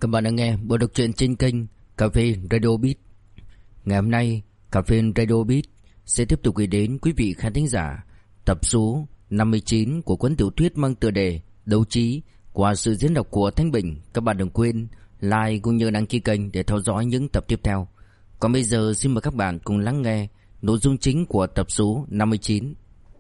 Các bạn đang nghe bộ đọc truyện trên kênh Cà phê Radio Beat. Ngày hôm nay, Cà phê Radio Beat sẽ tiếp tục gửi đến quý vị khán thính giả tập số 59 của cuốn tiểu thuyết mang tựa đề Đấu trí qua sự diễn đọc của Thanh Bình. Các bạn đừng quên like cũng như đăng ký kênh để theo dõi những tập tiếp theo. Còn bây giờ xin mời các bạn cùng lắng nghe nội dung chính của tập số 59.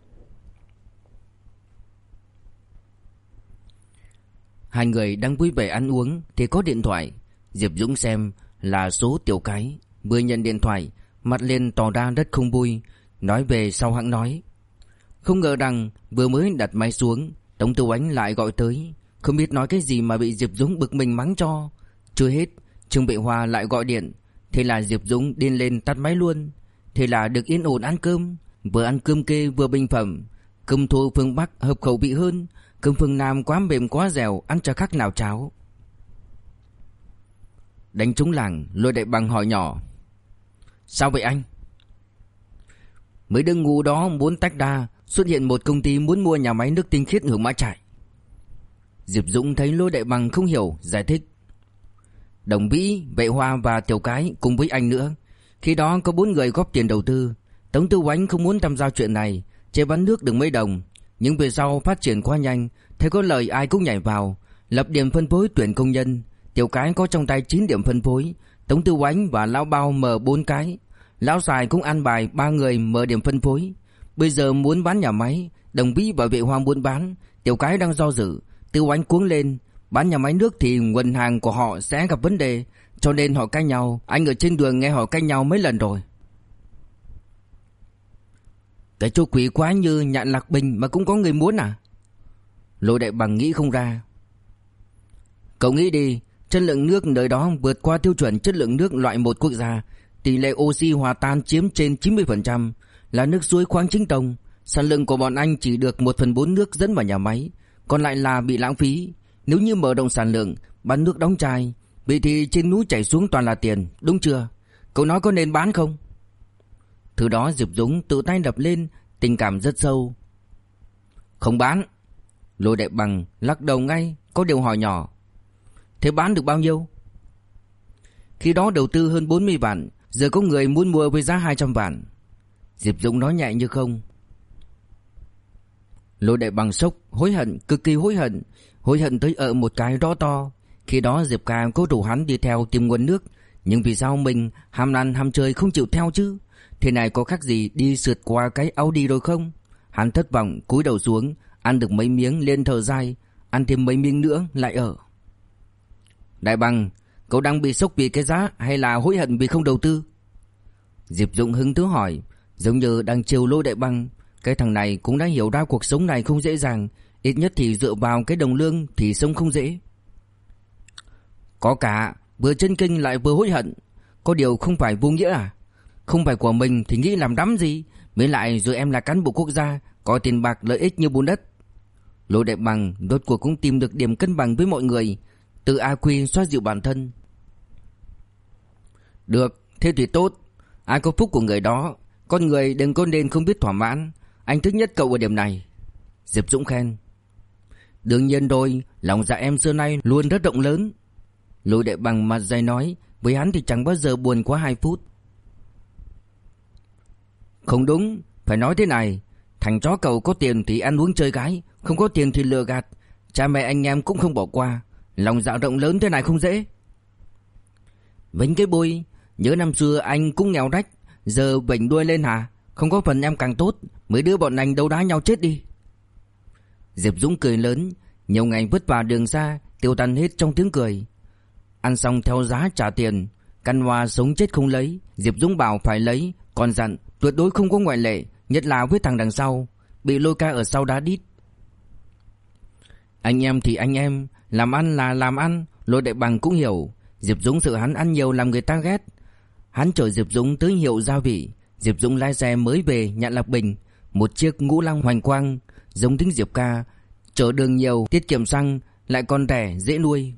Hai người đang vui vẻ ăn uống thì có điện thoại. Diệp Dũng xem là số Tiểu Cái, vừa nhận điện thoại, mặt liền tỏ ra rất không vui, nói về sau hãng nói. Không ngờ rằng vừa mới đặt máy xuống, Tống Tư Oánh lại gọi tới, không biết nói cái gì mà bị Diệp Dũng bực mình mắng cho. Chưa hết, Trương Bệ Hoa lại gọi điện, thế là Diệp Dũng điên lên tắt máy luôn. Thế là được yên ổn ăn cơm, vừa ăn cơm kê vừa bình phẩm. Cơm thô phương Bắc hợp khẩu vị hơn, cơm phương Nam quá mềm quá dẻo, ăn chả khác nào cháo. Đánh trúng làng, Lôi Đại Bằng hỏi nhỏ. Sao vậy anh? Mấy đứa ngu đó muốn tách ra, xuất hiện một công ty muốn mua nhà máy nước tinh khiết Hưởng Mã Trại. Diệp Dũng thấy Lôi Đại Bằng không hiểu, giải thích. Đồng Vĩ, Vệ Hoa và Tiểu Cái cùng với anh nữa. Khi đó có 4 người góp tiền đầu tư. Tống Tư Oánh không muốn tham gia chuyện này, chế bán nước được mấy đồng. Nhưng về sau phát triển quá nhanh, thấy có lời ai cũng nhảy vào, lập điểm phân phối tuyển công nhân. Tiểu Cái có trong tay 9 điểm phân phối, Tống Tư Oánh và Lão Bao mở 4 cái. Lão Sài cũng ăn bài 3 người mở điểm phân phối. Bây giờ muốn bán nhà máy, Đồng Vĩ và Vệ Hoa muốn bán, Tiểu Cái đang do dự. Tư Oánh cuống lên, bán nhà máy nước thì nguồn hàng của họ sẽ gặp vấn đề, cho nên họ cãi nhau. Anh ở trên đường nghe họ cãi nhau mấy lần rồi. Cái chỗ quỷ quá như Nhạn Lạc Bình mà cũng có người muốn à? Lôi Đại Bằng nghĩ không ra. Cậu nghĩ đi, chất lượng nước nơi đó vượt qua tiêu chuẩn chất lượng nước loại 1 quốc gia, tỷ lệ oxy hòa tan chiếm trên 90%, là nước suối khoáng chính tông. Sản lượng của bọn anh chỉ được 1/4 nước dẫn vào nhà máy, còn lại là bị lãng phí. Nếu như mở rộng sản lượng, bán nước đóng chai, vậy thì trên núi chảy xuống toàn là tiền, đúng chưa? Cậu nói có nên bán không? Thứ đó Diệp Dũng tự tay đập lên, tình cảm rất sâu. Không bán. Lôi Đại Bằng lắc đầu ngay, có điều hỏi nhỏ. Thế bán được bao nhiêu? Khi đó đầu tư hơn 40 vạn, giờ có người muốn mua với giá 200 vạn. Diệp Dũng nói nhẹ như không. Lôi Đại Bằng sốc, hối hận, cực kỳ hối hận tới một cái rõ to. Khi đó Diệp Ca cố rủ hắn đi theo tìm nguồn nước, nhưng vì sao mình ham ăn ham chơi không chịu theo chứ? Thế này có khác gì đi sượt qua cái Audi rồi không? Hắn thất vọng cúi đầu xuống, ăn được mấy miếng lên thở dài, ăn thêm mấy miếng nữa lại ở. Đại Bằng, cậu đang bị sốc vì cái giá hay là hối hận vì không đầu tư? Diệp Dũng hứng thú hỏi, giống như đang trêu Lôi Đại Bằng. Cái thằng này cũng đã hiểu ra cuộc sống này không dễ dàng, ít nhất thì dựa vào cái đồng lương thì sống không dễ. Có cả, vừa chân kinh lại vừa hối hận. Có điều không phải vô nghĩa à? Không phải của mình thì nghĩ làm đắm gì. Với lại rồi em là cán bộ quốc gia, có tiền bạc lợi ích như bùn đất. Lôi Đại Bằng rốt cuộc cũng tìm được điểm cân bằng với mọi người, từ AQ xoa dịu bản thân. Được, thế thì tốt. Ai có phúc của người đó. Con người đừng có nên không biết thỏa mãn. Anh thích nhất cậu ở điểm này. Diệp Dũng khen. Đương nhiên rồi, lòng dạ em xưa nay luôn rất rộng lớn. Lôi Đại Bằng mặt dày nói, với hắn thì chẳng bao giờ buồn quá 2 phút. Không đúng, phải nói thế này. Thằng chó cậu có tiền thì ăn uống chơi gái, không có tiền thì lừa gạt. Cha mẹ anh em cũng không bỏ qua. Lòng dạ rộng lớn thế này không dễ. Vênh cái bôi, nhớ năm xưa anh cũng nghèo rách, giờ vểnh đuôi lên hả? Không có phần em càng tốt, mấy đứa bọn anh đấu đá nhau chết đi. Diệp Dũng cười lớn, nhiều ngày vất vả đường xa tiêu tan hết trong tiếng cười. Ăn xong theo giá trả tiền, căn hoa sống chết không lấy. Diệp Dũng bảo phải lấy, còn dặn tuyệt đối không có ngoại lệ, nhất là với thằng đằng sau, bị Lôi Ca ở sau đá đít. Anh em thì anh em, làm ăn là làm ăn. Lôi Đại Bằng cũng hiểu, Diệp Dũng sợ hắn ăn nhiều làm người ta ghét. Hắn chở Diệp Dũng tới hiệu gia vị. Diệp Dũng lái xe mới về Nhạn Lạc Bình, một chiếc Ngũ Lăng Hoành Quang, giống tính Diệp Ca, chở đường nhiều, tiết kiệm xăng, lại còn rẻ, dễ nuôi.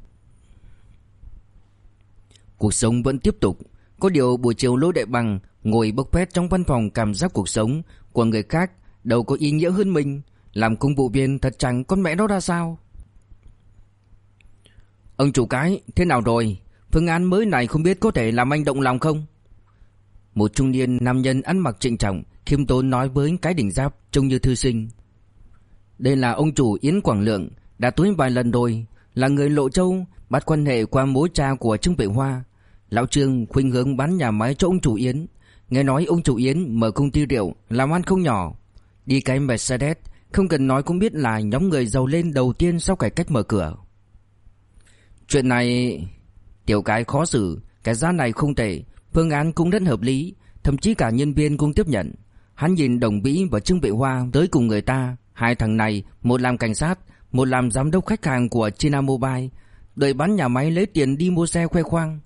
Cuộc sống vẫn tiếp tục. Có điều buổi chiều Lôi Đại Bằng ngồi bốc phét trong văn phòng, cảm giác cuộc sống của người khác đâu có ý nghĩa hơn mình. Làm công vụ viên thật chẳng con mẹ nó ra sao. Ông chủ cái, thế nào rồi? Phương án mới này không biết có thể làm anh động lòng không? Một trung niên nam nhân ăn mặc trịnh trọng, khiêm tốn nói với cái đỉnh giáp trông như thư sinh. Đây là ông chủ Yến Quảng Lượng, đã tới vài lần rồi, là người Lộ Châu, bắt quan hệ qua mối cha của Trương Vệ Hoa. Lão Trương khuynh hướng bán nhà máy cho ông chủ Yến. Nghe nói ông chủ Yến mở công ty rượu, làm ăn không nhỏ. Đi cái Mercedes, không cần nói cũng biết là nhóm người giàu lên đầu tiên sau cải cách mở cửa. Chuyện này... Tiểu cái khó xử, cái giá này không tệ, phương án cũng rất hợp lý, thậm chí cả nhân viên cũng tiếp nhận. Hắn nhìn Đồng Vĩ và Trương Vệ Hoa tới cùng người ta. Hai thằng này, một làm cảnh sát, một làm giám đốc khách hàng của China Mobile, đợi bán nhà máy lấy tiền đi mua xe khoe khoang.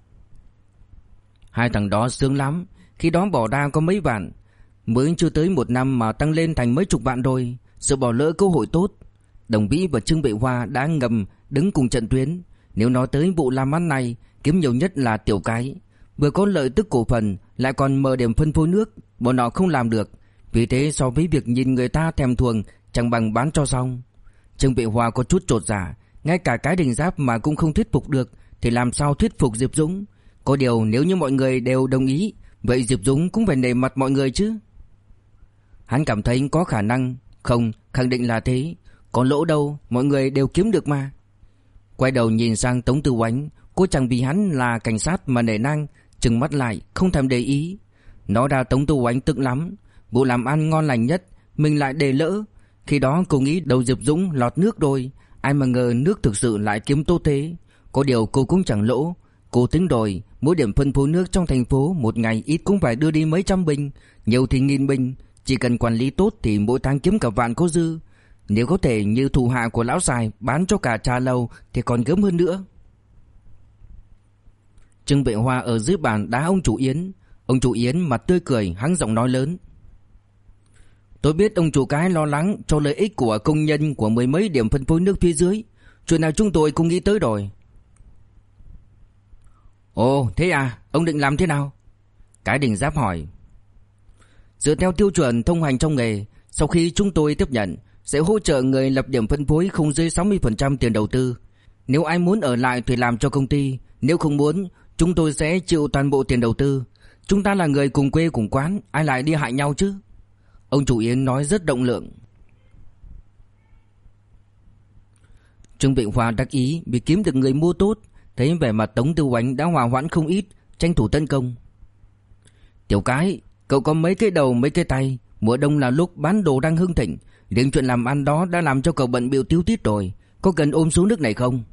Hai thằng đó sướng lắm, khi đó bỏ ra có mấy vạn, mới chưa tới một năm mà tăng lên thành mấy chục vạn rồi, sợ bỏ lỡ cơ hội tốt. Đồng Vĩ và Trương Vệ Hoa đã ngầm đứng cùng trận tuyến. Nếu nói tới vụ làm ăn này, kiếm nhiều nhất là Tiểu cái, vừa có lợi tức cổ phần lại còn mở điểm phân phối nước, bọn họ không làm được. Vì thế so với việc nhìn người ta thèm thuồng, chẳng bằng bán cho xong. Trương Vệ Hoa có chút chột dạ, ngay cả cái đỉnh giáp mà cũng không thuyết phục được thì làm sao thuyết phục Diệp Dũng. Có điều nếu như mọi người đều đồng ý, vậy Diệp Dũng cũng phải nể mặt mọi người chứ. Hắn cảm thấy có khả năng. Không, khẳng định là thế. Có lỗ đâu, mọi người đều kiếm được mà. Quay đầu nhìn sang Tống Tư Oánh, cô chẳng vì hắn là cảnh sát mà nể nang, trừng mắt lại, không thèm để ý. Nói ra Tống Tư Oánh tức lắm, vụ làm ăn ngon lành nhất, mình lại để lỡ. Khi đó cô nghĩ đầu Diệp Dũng lọt nước rồi, ai mà ngờ nước thực sự lại kiếm tốt thế. Có điều cô cũng chẳng lỗ. Cô tính rồi, mỗi điểm phân phối nước trong thành phố một ngày ít cũng phải đưa đi mấy trăm bình, nhiều thì nghìn bình. Chỉ cần quản lý tốt thì mỗi tháng kiếm cả vạn có dư. Nếu có thể như thủ hạ của lão Sài bán cho cả trà lâu thì còn gớm hơn nữa. Trương Vệ Hoa ở dưới bàn đá ông chủ Yến. Ông chủ Yến mặt tươi cười, hắng giọng nói lớn: Tôi biết ông chủ cái lo lắng cho lợi ích của công nhân của mười mấy điểm phân phối nước phía dưới. Chuyện nào chúng tôi cũng nghĩ tới rồi. Ồ thế à, ông định làm thế nào? Cái đỉnh giáp hỏi. Dựa theo tiêu chuẩn thông hành trong nghề, sau khi chúng tôi tiếp nhận, sẽ hỗ trợ người lập điểm phân phối không dưới 60% tiền đầu tư. Nếu ai muốn ở lại thì làm cho công ty, nếu không muốn, chúng tôi sẽ chịu toàn bộ tiền đầu tư. Chúng ta là người cùng quê cùng quán, ai lại đi hại nhau chứ? Ông chủ Yến nói rất động lượng. Trương Vệ Hoa đắc ý vì kiếm được người mua tốt, thấy vẻ mặt Tống Tư Oánh đã hòa hoãn không ít, tranh thủ tấn công. Tiểu cái, cậu có mấy cái đầu mấy cái tay, mùa đông là lúc bán đồ đang hưng thịnh, riêng chuyện làm ăn đó đã làm cho cậu bận bịu tíu tít rồi, có cần ôm xuống nước này không?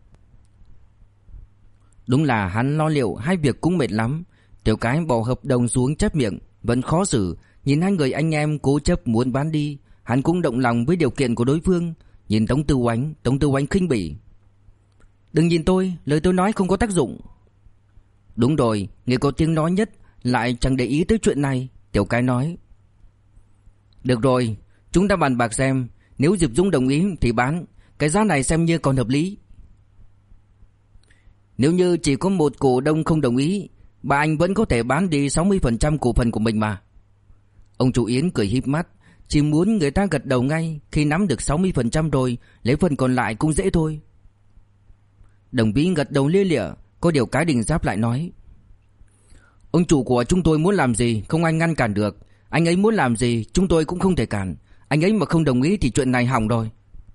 Đúng là hắn lo liệu hai việc cũng mệt lắm. Tiểu cái bỏ hợp đồng xuống chép miệng, vẫn khó xử, nhìn hai người anh em cố chấp muốn bán đi, hắn cũng động lòng với điều kiện của đối phương. Nhìn Tống Tư Oánh khinh bỉ. Đừng nhìn tôi, lời tôi nói không có tác dụng. Đúng rồi, người có tiếng nói nhất lại chẳng để ý tới chuyện này. Tiểu cái nói. Được rồi, chúng ta bàn bạc xem, nếu Diệp Dũng đồng ý thì bán, cái giá này xem như còn hợp lý. Nếu như chỉ có một cổ đông không đồng ý, bà anh vẫn có thể bán đi 60% cổ phần của mình mà. Ông chủ Yến cười híp mắt, chỉ muốn người ta gật đầu ngay, khi nắm được 60% rồi, lấy phần còn lại cũng dễ thôi. Đồng Vĩ gật đầu lia lịa, có điều cái đỉnh giáp lại nói. Ông chủ của chúng tôi muốn làm gì không ai ngăn cản được, anh ấy muốn làm gì chúng tôi cũng không thể cản, anh ấy mà không đồng ý thì chuyện này hỏng rồi.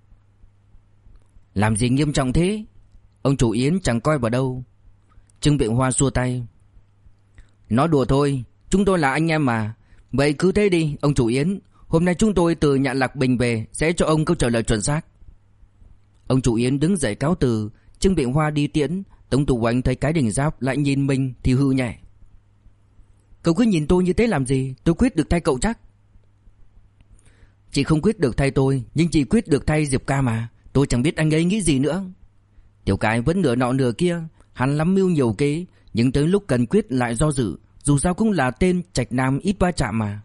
Làm gì nghiêm trọng thế? Ông chủ Yến chẳng coi vào đâu. Trương Vệ Hoa xua tay. Nói đùa thôi, chúng tôi là anh em mà. Vậy cứ thế đi ông chủ Yến, hôm nay chúng tôi từ Nhạn Lạc Bình về, sẽ cho ông câu trả lời chuẩn xác. Ông chủ Yến đứng dậy cáo từ. Trương Vệ Hoa đi tiễn. Tống Tư Oánh thấy cái đỉnh giáp lại nhìn mình thì hư nhẹ. Cậu cứ nhìn tôi như thế làm gì, tôi quyết được thay cậu chắc. Chị không quyết được thay tôi, nhưng chị quyết được thay Diệp ca mà. Tôi chẳng biết anh ấy nghĩ gì nữa. Tiểu cái vẫn nửa nọ nửa kia, hắn lắm mưu nhiều kế, nhưng tới lúc cần quyết lại do dự, dù sao cũng là tên trạch nam ít va chạm mà.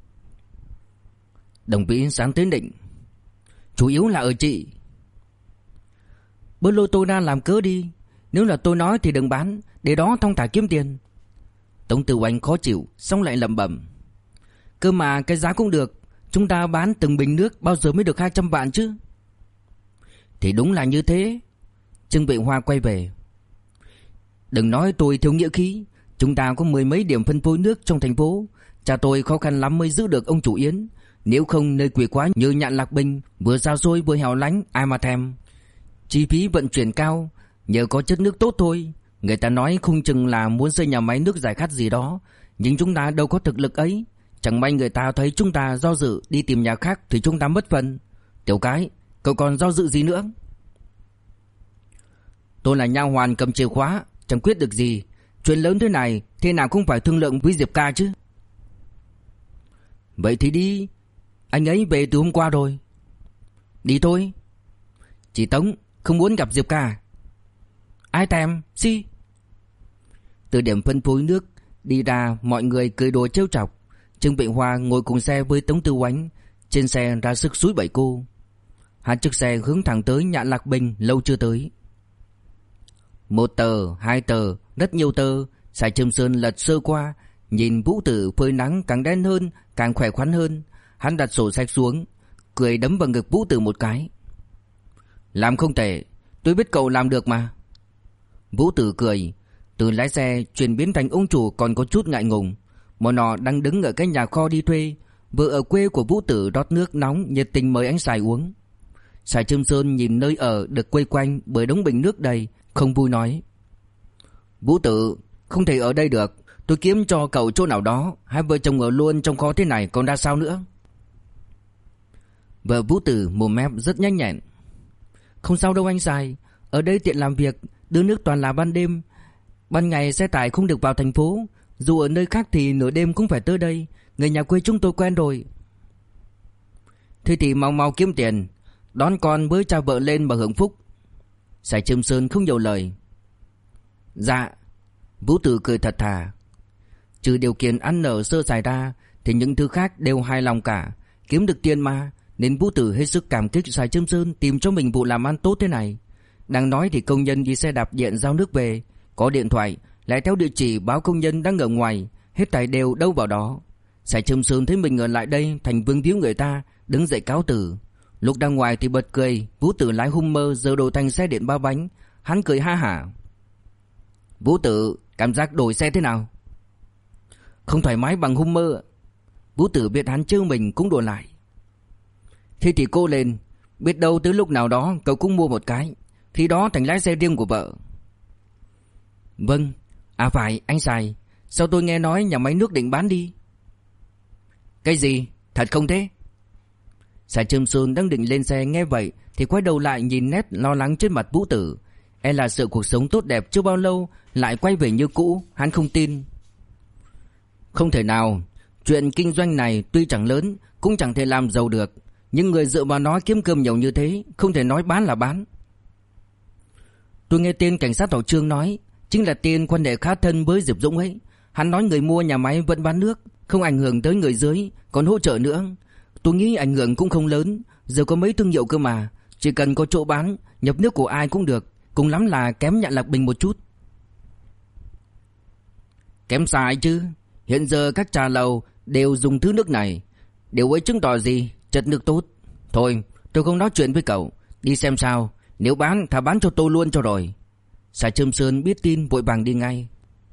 Đồng Vĩ sáng tới định. Chủ yếu là ở chị. Bớt lôi tôi ra làm cớ đi, nếu là tôi nói thì đừng bán, để đó thong thả kiếm tiền. Tống Tư Oánh khó chịu, xong lại lẩm bẩm. Cơ mà cái giá cũng được, chúng ta bán từng bình nước bao giờ mới được 200 vạn chứ? Thì đúng là như thế. Trương Bệ Hoa quay về. Đừng nói tôi thiếu nghĩa khí. Chúng ta có mười mấy điểm phân phối nước trong thành phố. Cha tôi khó khăn lắm mới giữ được ông chủ Yến. Nếu không nơi quỷ quái như Nhạn Lạc Bình, vừa xa xôi vừa hẻo lánh, ai mà thèm. Chi phí vận chuyển cao, nhờ có chất nước tốt thôi. Người ta nói không chừng là muốn xây nhà máy nước giải khát gì đó, nhưng chúng ta đâu có thực lực ấy. Chẳng may người ta thấy chúng ta do dự đi tìm nhà khác thì chúng ta mất phần. Tiểu Cái, cậu còn do dự gì nữa? Tôi là nha hoàn cầm chìa khóa, chẳng quyết được gì. Chuyện lớn thế này, thế nào cũng phải thương lượng với Diệp Ca chứ. Vậy thì đi. Anh ấy về từ hôm qua rồi. Đi thôi. Chị Tống không muốn gặp Diệp Ca. Ai thèm, si. Từ điểm phân phối nước đi ra, mọi người cười đùa trêu chọc. Trương Bệ Hoa ngồi cùng xe với Tống Tư Oánh. Trên xe ra sức xúi bẩy cô. Hai chiếc xe hướng thẳng tới Nhạn Lạc Bình lâu chưa tới. Một tờ, hai tờ, rất nhiều tờ. Sài Trâm Sơn lật sơ qua, nhìn Vũ Tử phơi nắng càng đen hơn, càng khỏe khoắn hơn. Hắn đặt sổ sách xuống, cười đấm vào ngực Vũ Tử một cái. Làm không tệ, tôi biết cậu làm được mà. Vũ Tử cười. Từ lái xe chuyển biến thành ông chủ còn có chút ngại ngùng. Bọn họ đang đứng ở cái nhà kho đi thuê. Vợ ở quê của Vũ Tử rót nước nóng nhiệt tình mời anh Sài uống. Sài Trâm Sơn nhìn nơi ở được quây quanh bởi đống bình nước đầy, không vui nói: Vũ Tử, không thể ở đây được. Tôi kiếm cho cậu chỗ nào đó. Hai vợ chồng ở luôn trong kho thế này còn ra sao nữa. Vợ Vũ Tử mồm mép rất nhanh nhẹn: Không sao đâu anh Sài. Ở đây tiện làm việc, đưa nước toàn là ban đêm. Ban ngày xe tải không được vào thành phố. Dù ở nơi khác thì nửa đêm cũng phải tới đây. Người nhà quê chúng tôi quen rồi. Thế thì mau mau kiếm tiền, đón con với cha vợ lên mà hưởng phúc. Sài Trâm Sơn không nhiều lời. Dạ. Vũ Tử cười thật thà. Trừ điều kiện ăn ở sơ sài ra thì những thứ khác đều hài lòng cả. Kiếm được tiền mà, nên Vũ Tử hết sức cảm kích Sài Trâm Sơn tìm cho mình vụ làm ăn tốt thế này. Đang nói thì công nhân đi xe đạp điện giao nước về, có điện thoại lại theo địa chỉ báo công nhân đang ở ngoài, hết thảy đều đâu vào đó. Sài Trâm Sơn thấy mình ở lại đây thành vương víu người ta, đứng dậy cáo từ. Lúc đang ngoài thì bật cười. Vũ Tử lái Hummer giờ đổi thành xe điện ba bánh. Hắn cười ha hả. Vũ Tử, cảm giác đổi xe thế nào? Không thoải mái bằng Hummer. Vũ Tử biết hắn trêu mình cũng đổi lại. Thế thì cô lên, biết đâu tới lúc nào đó cậu cũng mua một cái, khi đó thành lái xe riêng của vợ. Vâng. À phải, anh Sài, sao tôi nghe nói nhà máy nước định bán đi? Cái gì? Thật không thế? Sài Trâm Sơn đang định lên xe nghe vậy thì quay đầu lại nhìn nét lo lắng trên mặt Vũ Tử. E là sợ cuộc sống tốt đẹp chưa bao lâu lại quay về như cũ. Hắn không tin. Không thể nào. Chuyện kinh doanh này tuy chẳng lớn, cũng chẳng thể làm giàu được, nhưng người dựa vào nó kiếm cơm nhiều như thế, không thể nói bán là bán. Tôi nghe tên cảnh sát Thọ Trương nói, chính là tên quan hệ khá thân với Diệp Dũng ấy. Hắn nói người mua nhà máy vẫn bán nước, không ảnh hưởng tới người dưới, còn hỗ trợ nữa. Tôi nghĩ ảnh hưởng cũng không lớn. Giờ có mấy thương hiệu cơ mà, chỉ cần có chỗ bán, nhập nước của ai cũng được, cùng lắm là kém Nhạn Lạc Bình một chút. Kém sai chứ. Hiện giờ các trà lầu đều dùng thứ nước này. Điều ấy chứng tỏ gì? Chất nước tốt. Thôi tôi không nói chuyện với cậu, đi xem sao. Nếu bán thà bán cho tôi luôn cho rồi. Sài Trâm Sơn biết tin vội vàng đi ngay.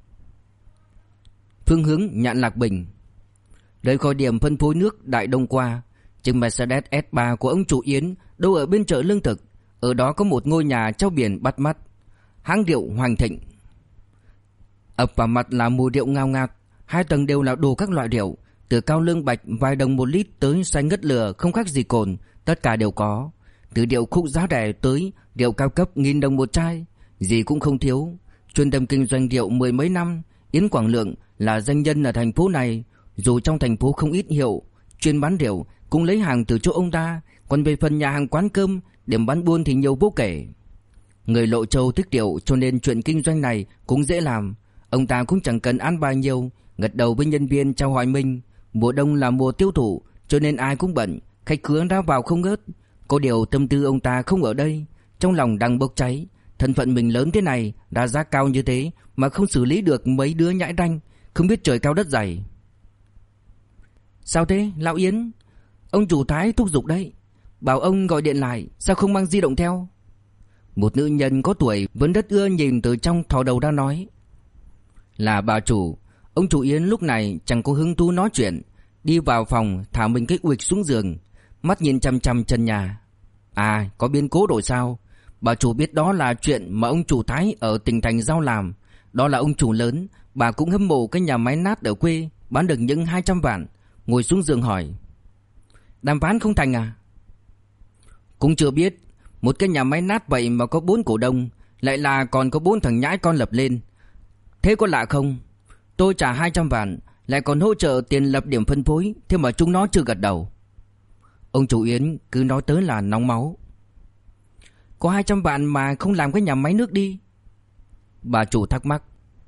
Phương hướng Nhạn Lạc Bình. Rời khỏi điểm phân phối nước Đại Đông qua, chiếc Mercedes S3 của ông chủ Yến đâu ở bên chợ lương thực. Ở đó có một ngôi nhà treo biển bắt mắt, hãng rượu Hoàng Thịnh. Ập vào mặt là mùi rượu ngào ngạt. Hai tầng đều là đồ các loại rượu, từ cao lương bạch vài đồng một lít tới xanh ngất lửa không khác gì cồn, tất cả đều có. Từ rượu khúc giá rẻ tới rượu cao cấp 1.000 đồng một chai, gì cũng không thiếu. Chuyên tâm kinh doanh rượu mười mấy năm, Yến Quảng Lượng là danh nhân ở thành phố này. Dù trong thành phố không ít hiệu chuyên bán rượu, cũng lấy hàng từ chỗ ông ta. Còn về phần nhà hàng quán cơm, điểm bán buôn thì nhiều vô kể. Người Lộ Châu thích rượu cho nên chuyện kinh doanh này cũng dễ làm. Ông ta cũng chẳng cần ăn bài nhiều, gật đầu với nhân viên chào hỏi mình. Mùa đông là mùa tiêu thụ, cho nên ai cũng bận, khách khứa ra vào không ngớt. Có điều tâm tư ông ta không ở đây, trong lòng đang bốc cháy. Thân phận mình lớn thế này, đã giá cao như thế mà không xử lý được mấy đứa nhãi ranh, không biết trời cao đất dày. Sao thế lão Yến? Ông chủ Thái thúc giục đấy, bảo ông gọi điện lại, sao không mang di động theo? Một nữ nhân có tuổi vẫn rất ưa nhìn từ trong thò đầu ra nói. Là bà chủ. Ông chủ Yến lúc này chẳng có hứng thú nói chuyện, đi vào phòng thả mình cái uịch xuống giường, mắt nhìn chằm chằm trần nhà. À, có biến cố rồi sao? Bà chủ biết đó là chuyện mà ông chủ Thái ở tỉnh thành giao làm. Đó là ông chủ lớn. Bà cũng hâm mộ cái nhà máy nát ở quê bán được những 200 vạn. Ngồi xuống giường hỏi. Đàm phán không thành à? Cũng chưa biết. Một cái nhà máy nát vậy mà có 4 cổ đông, lại là còn có 4 thằng nhãi con lập lên. Thế có lạ không? Tôi trả 200 vạn, lại còn hỗ trợ tiền lập điểm phân phối, thế mà chúng nó chưa gật đầu. Ông chủ Yến cứ nói tới là nóng máu. Có 200 vạn mà không làm cái nhà máy nước đi? Bà chủ thắc mắc.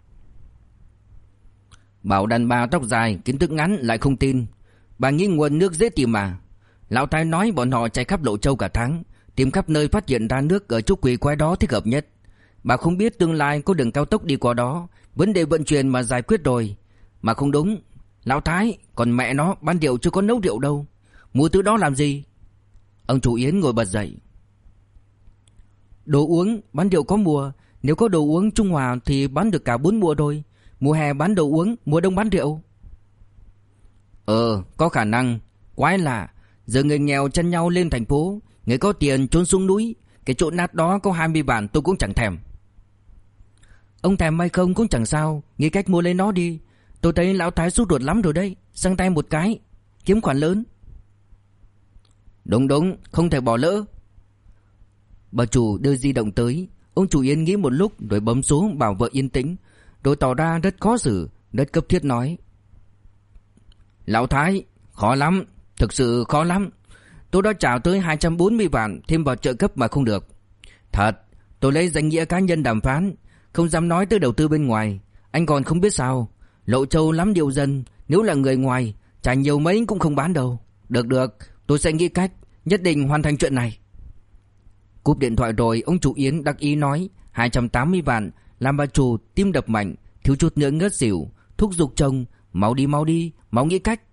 Bảo đàn bà tóc dài, kiến thức ngắn lại không tin. Bà nghĩ nguồn nước dễ tìm mà. Lão Thái nói bọn họ chạy khắp Lộ Châu cả tháng, tìm khắp nơi phát hiện ra nước ở chỗ quỷ quái đó thích hợp nhất. Bà không biết tương lai có đường cao tốc đi qua đó, vấn đề vận chuyển mà giải quyết rồi. Mà không đúng, Lão Thái, còn mẹ nó ban rượu chưa có nấu rượu đâu. Mua thứ đó làm gì? Ông chủ Yến ngồi bật dậy. Đồ uống, bán rượu có mùa. Nếu có đồ uống Trung Hòa thì bán được cả 4 mùa rồi. Mùa hè bán đồ uống, mùa đông bán rượu. Có khả năng. Quái lạ, giờ người nghèo chân nhau lên thành phố, người có tiền trốn xuống núi. Cái chỗ nát đó có 20 vạn tôi cũng chẳng thèm. Ông thèm hay không cũng chẳng sao, nghĩ cách mua lấy nó đi. Tôi thấy Lão Thái sốt ruột lắm rồi đấy, sang tay một cái, kiếm khoản lớn. Đúng, không thể bỏ lỡ. Bà chủ đưa di động tới. Ông chủ Yến nghĩ một lúc rồi bấm số bảo vợ yên tĩnh, rồi tỏ ra rất khó xử, rất cấp thiết nói. Lão Thái, khó lắm, thực sự khó lắm. Tôi đã trả tới 240 vạn thêm vào trợ cấp mà không được. Thật, tôi lấy danh nghĩa cá nhân đàm phán, không dám nói tới đầu tư bên ngoài. Anh còn không biết sao, Lộ Châu lắm điều dân, nếu là người ngoài trả nhiều mấy cũng không bán đâu. Được, tôi sẽ nghĩ cách, nhất định hoàn thành chuyện này. Cúp điện thoại rồi, ông chủ Yến đắc ý nói 280 vạn, làm bà chủ tim đập mạnh, thiếu chút nữa ngất xỉu, thúc giục chồng, mau đi, mau nghĩ cách.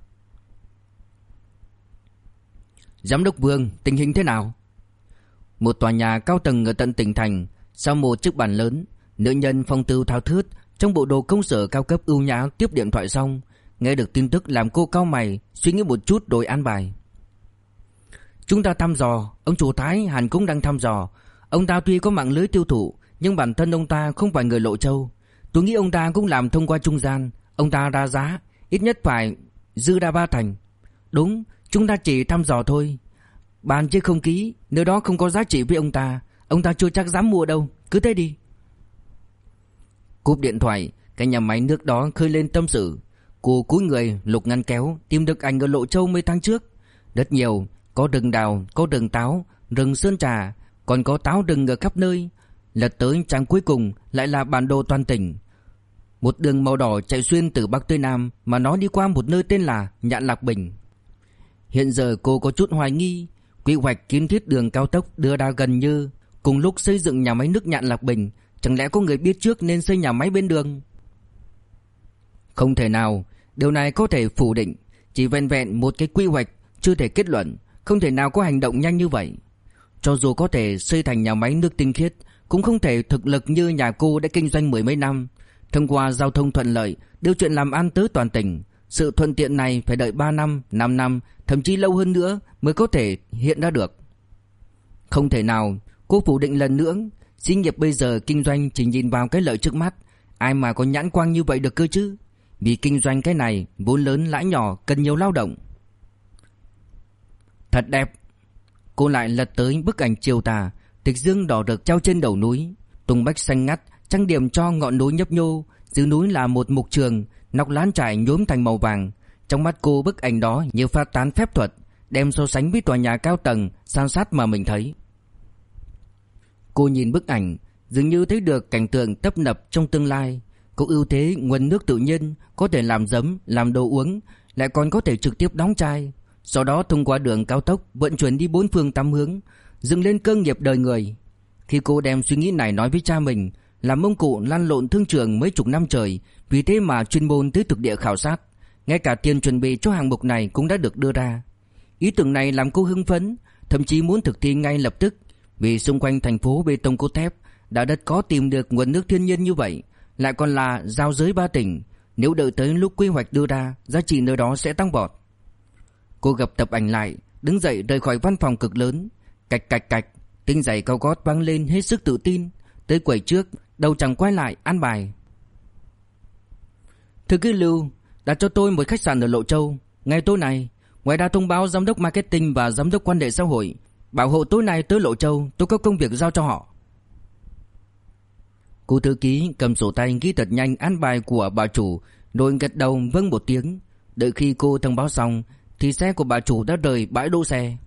Giám đốc Vương, tình hình thế nào? Một tòa nhà cao tầng ở tận tỉnh thành, sau một chiếc bàn lớn, nữ nhân phong tư thao thướt trong bộ đồ công sở cao cấp ưu nhã tiếp điện thoại xong, nghe được tin tức làm cô cau mày, suy nghĩ một chút rồi an bài. Chúng ta thăm dò, ông chủ Thái hẳn cũng đang thăm dò. Ông ta tuy có mạng lưới tiêu thụ, nhưng bản thân ông ta không phải người Lộ Châu. Tôi nghĩ ông ta cũng làm thông qua trung gian. Ông ta ra giá, ít nhất phải dư ra 3 thành. Đúng, chúng ta chỉ thăm dò thôi. Bàn chứ không ký, nơi đó không có giá trị với ông ta. Ông ta chưa chắc dám mua đâu, cứ thế đi. Cúp điện thoại, cái nhà máy nước đó khơi lên tâm sự. Cô cúi người lục ngăn kéo, tìm được ảnh ở Lộ Châu mấy tháng trước. Rất nhiều, có rừng đào, có rừng táo, rừng sơn trà, còn có táo rừng ở khắp nơi. Lật tới trang cuối cùng lại là bản đồ toàn tỉnh. Một đường màu đỏ chạy xuyên từ Bắc tới Nam mà nó đi qua một nơi tên là Nhạn Lạc Bình. Hiện giờ cô có chút hoài nghi, quy hoạch kiến thiết đường cao tốc đưa ra gần như cùng lúc xây dựng nhà máy nước Nhạn Lạc Bình, chẳng lẽ có người biết trước nên xây nhà máy bên đường? Không thể nào, điều này có thể phủ định, chỉ vẹn vẹn một cái quy hoạch chưa thể kết luận, không thể nào có hành động nhanh như vậy. Cho dù có thể xây thành nhà máy nước tinh khiết, cũng không thể thực lực như nhà cô đã kinh doanh mười mấy năm, thông qua giao thông thuận lợi, đưa chuyện làm ăn tới toàn tỉnh. Sự thuận tiện này phải đợi 3 năm, 5 năm, thậm chí lâu hơn nữa mới có thể hiện ra được. Không thể nào, cô phủ định lần nữa. Xí nghiệp bây giờ kinh doanh chỉ nhìn vào cái lợi trước mắt, ai mà có nhãn quang như vậy được cơ chứ? Vì kinh doanh cái này, vốn lớn lãi nhỏ, cần nhiều lao động. Thật đẹp. Cô lại lật tới bức ảnh chiều tà, tịch dương đỏ rực treo trên đầu núi, tùng bách xanh ngắt trang điểm cho ngọn núi nhấp nhô, dưới núi là một mục trường, nóc lán trải nhuốm thành màu vàng. Trong mắt cô, bức ảnh đó như phát tán phép thuật, đem so sánh với tòa nhà cao tầng san sát mà mình thấy. Cô nhìn bức ảnh, dường như thấy được cảnh tượng tấp nập trong tương lai. Có ưu thế nguồn nước tự nhiên, có thể làm giấm, làm đồ uống, lại còn có thể trực tiếp đóng chai. Sau đó thông qua đường cao tốc vận chuyển đi 4 phương 8 hướng, dựng lên cơ nghiệp đời người. Khi cô đem suy nghĩ này nói với cha mình, làm ông cụ lăn lộn thương trường mấy chục năm trời, vì thế mà chuyên môn tới thực địa khảo sát. Ngay cả tiền chuẩn bị cho hạng mục này cũng đã được đưa ra. Ý tưởng này làm cô hưng phấn, thậm chí muốn thực thi ngay lập tức, Vì xung quanh thành phố bê tông cốt thép đã đất có tìm được nguồn nước thiên nhiên như vậy, lại còn là giao giới 3 tỉnh, nếu đợi tới lúc quy hoạch đưa ra, giá trị nơi đó sẽ tăng vọt. Cô gập tập ảnh lại, đứng dậy rời khỏi văn phòng cực lớn. Cạch cạch cạch, tiếng giày cao gót vang lên hết sức tự tin. Tới quầy trước, đầu chẳng quay lại ăn bài. Thư ký Lưu, đặt cho tôi một khách sạn ở Lộ Châu ngày tối nay. Ngoài ra thông báo giám đốc marketing và giám đốc quan hệ xã hội, bảo hộ tối nay tới Lộ Châu, tôi có công việc giao cho họ. Cô thư ký cầm sổ tay ghi thật nhanh án bài của bà chủ, rồi gật đầu vâng một tiếng. Đợi khi cô thông báo xong thì xe của bà chủ đã rời bãi đỗ xe.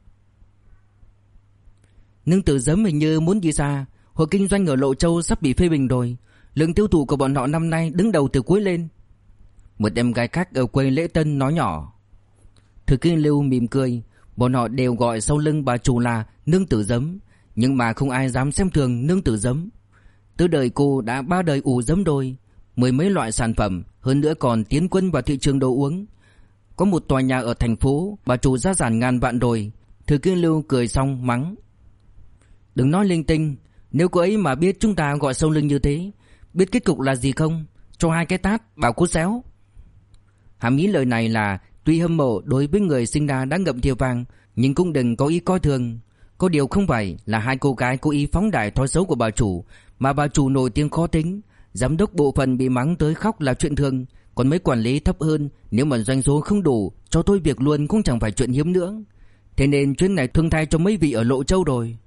Nương Tử Giấm hình như muốn đi xa, hộ kinh doanh ở Lộ Châu sắp bị phê bình rồi. Lượng tiêu thụ của bọn họ năm nay đứng đầu từ cuối lên. Một em gái khác ở quầy lễ tân nói nhỏ. Thư ký Lưu mỉm cười. Bọn họ đều gọi sau lưng bà chủ là Nương Tử Giấm, nhưng mà không ai dám xem thường Nương Tử Giấm. Từ đời cô đã 3 đời ủ giấm đôi, 10 mấy loại sản phẩm, hơn nữa còn tiến quân vào thị trường đồ uống. Có một tòa nhà ở thành phố, bà chủ gia sản ngàn vạn rồi. Thư ký Lưu cười xong mắng. Đừng nói linh tinh, nếu cô ấy mà biết chúng ta gọi sau lưng như thế, biết kết cục là gì không? Cho 2 cái tát, bảo cô xéo. Hàm ý lời này là tuy hâm mộ đối với người sinh ra đã ngậm thìa vàng, nhưng cũng đừng có ý coi thường. Có điều không phải là 2 cô gái cố ý phóng đại thói xấu của bà chủ, mà bà chủ nổi tiếng khó tính. Giám đốc bộ phận bị mắng tới khóc là chuyện thường, còn mấy quản lý thấp hơn, nếu mà doanh số không đủ, cho tôi việc luôn cũng chẳng phải chuyện hiếm nữa. Thế nên chuyến này thương thay cho mấy vị ở Lộ Châu rồi.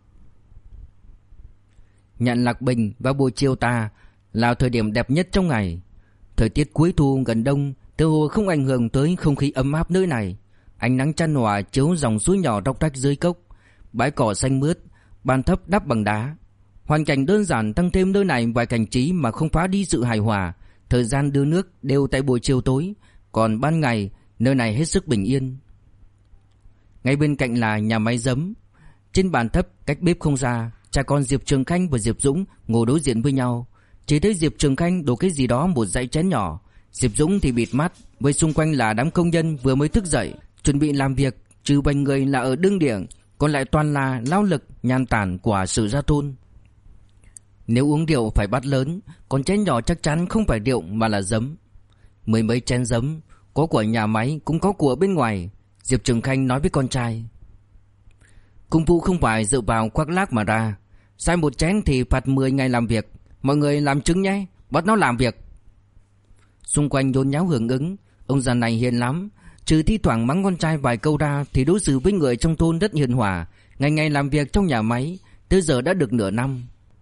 Nhận Lạc Bình vào buổi chiều tà là thời điểm đẹp nhất trong ngày. Thời tiết cuối thu gần đông tựa hồ không ảnh hưởng tới không khí ấm áp nơi này. Ánh nắng chan hòa chiếu dòng suối nhỏ róc rách dưới cốc, bãi cỏ xanh mướt, bàn thấp đắp bằng đá. Hoàn cảnh đơn giản tăng thêm nơi này vài cảnh trí mà không phá đi sự hài hòa. Thời gian đưa nước đều tại buổi chiều tối, còn ban ngày nơi này hết sức bình yên. Ngay bên cạnh là nhà máy giấm. Trên bàn thấp cách bếp không xa, cha con Diệp Trường Khanh và Diệp Dũng ngồi đối diện với nhau. Chỉ thấy Diệp Trường Khanh đổ cái gì đó một dãy chén nhỏ, Diệp Dũng thì bịt mắt, với xung quanh là đám công nhân vừa mới thức dậy chuẩn bị làm việc, trừ vài người là ở đương điểm, còn lại toàn là lao lực nhàn tản của sự gia thôn. Nếu uống rượu phải bát lớn, còn chén nhỏ chắc chắn không phải rượu mà là giấm. Mười mấy chén giấm, có của nhà máy cũng có của bên ngoài. Diệp Trường Khanh nói với con trai. Công phu không phải dựa vào khoác lác mà ra. Sai một chén thì phạt 10 ngày làm việc. Mọi người làm chứng nhé, bắt nó làm việc. Xung quanh nhốn nháo hưởng ứng. Ông già này hiền lắm, trừ thi thoảng mắng con trai vài câu ra thì đối xử với người trong thôn rất hiền hòa. Ngày ngày làm việc trong nhà máy, tới giờ đã được nửa năm.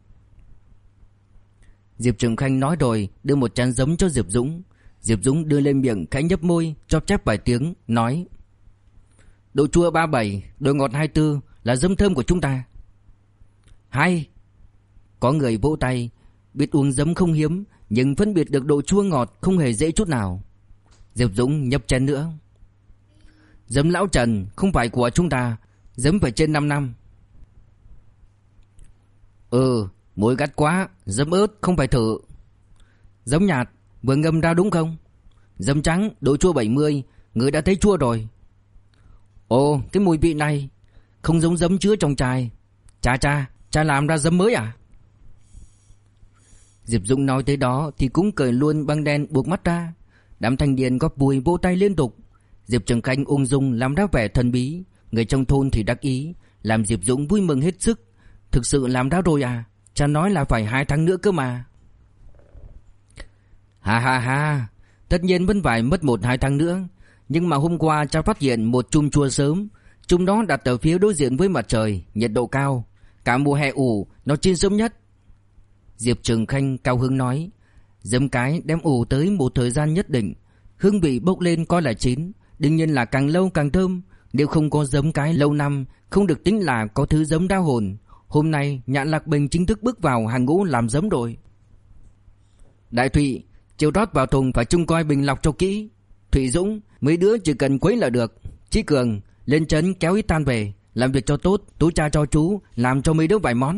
Diệp Trường Khanh nói rồi đưa một chén giấm cho Diệp Dũng. Diệp Dũng đưa lên miệng khẽ nhấp môi, chóp chép vài tiếng, nói: độ chua 37, độ ngọt 24 là giấm thơm của chúng ta. Hay! Có người vỗ tay. Biết uống giấm không hiếm, nhưng phân biệt được độ chua ngọt không hề dễ chút nào. Diệp Dũng nhấp chén nữa. Giấm lão Trần không phải của chúng ta, giấm phải trên 5 năm. Muối gắt quá, giấm ớt không phải thử. Giấm nhạt vừa ngâm ra đúng không? Giấm trắng độ chua 70, người đã thấy chua rồi. Ồ, cái mùi vị này không giống giấm chứa trong chai. Cha làm ra giấm mới à? Diệp Dũng nói tới đó thì cũng cười luôn băng đen buộc mắt ra. Đám thanh niên góp vui vỗ tay liên tục. Diệp Trường Khanh ung dung làm ra vẻ thần bí, người trong thôn thì đắc ý, làm Diệp Dũng vui mừng hết sức. Thực sự làm ra rồi à? Cha nói là phải 2 tháng nữa cơ mà. Ha, tất nhiên vẫn phải mất 1-2 tháng nữa. Nhưng mà hôm qua cha phát hiện một chum chua sớm. Chum đó đặt ở phía đối diện với mặt trời, nhiệt độ cao. Cả mùa hè ủ, nó chín sớm nhất. Diệp Trường Khanh cao hứng nói. Giấm cái đem ủ tới một thời gian nhất định, hương vị bốc lên coi là chín. Đương nhiên là càng lâu càng thơm. Nếu không có giấm cái lâu năm, không được tính là có thứ giấm đau hồn. Hôm nay Nhạn Lạc Bình chính thức bước vào hàng ngũ làm giấm rồi. Đại Thụy, chiều rót vào thùng phải trông coi bình lọc cho kỹ. Thụy Dũng, mấy đứa chỉ cần quấy là được. Chí Cường, lên trấn kéo ít than về, làm việc cho tốt, tú cha cho chú, làm cho mấy đứa vài món.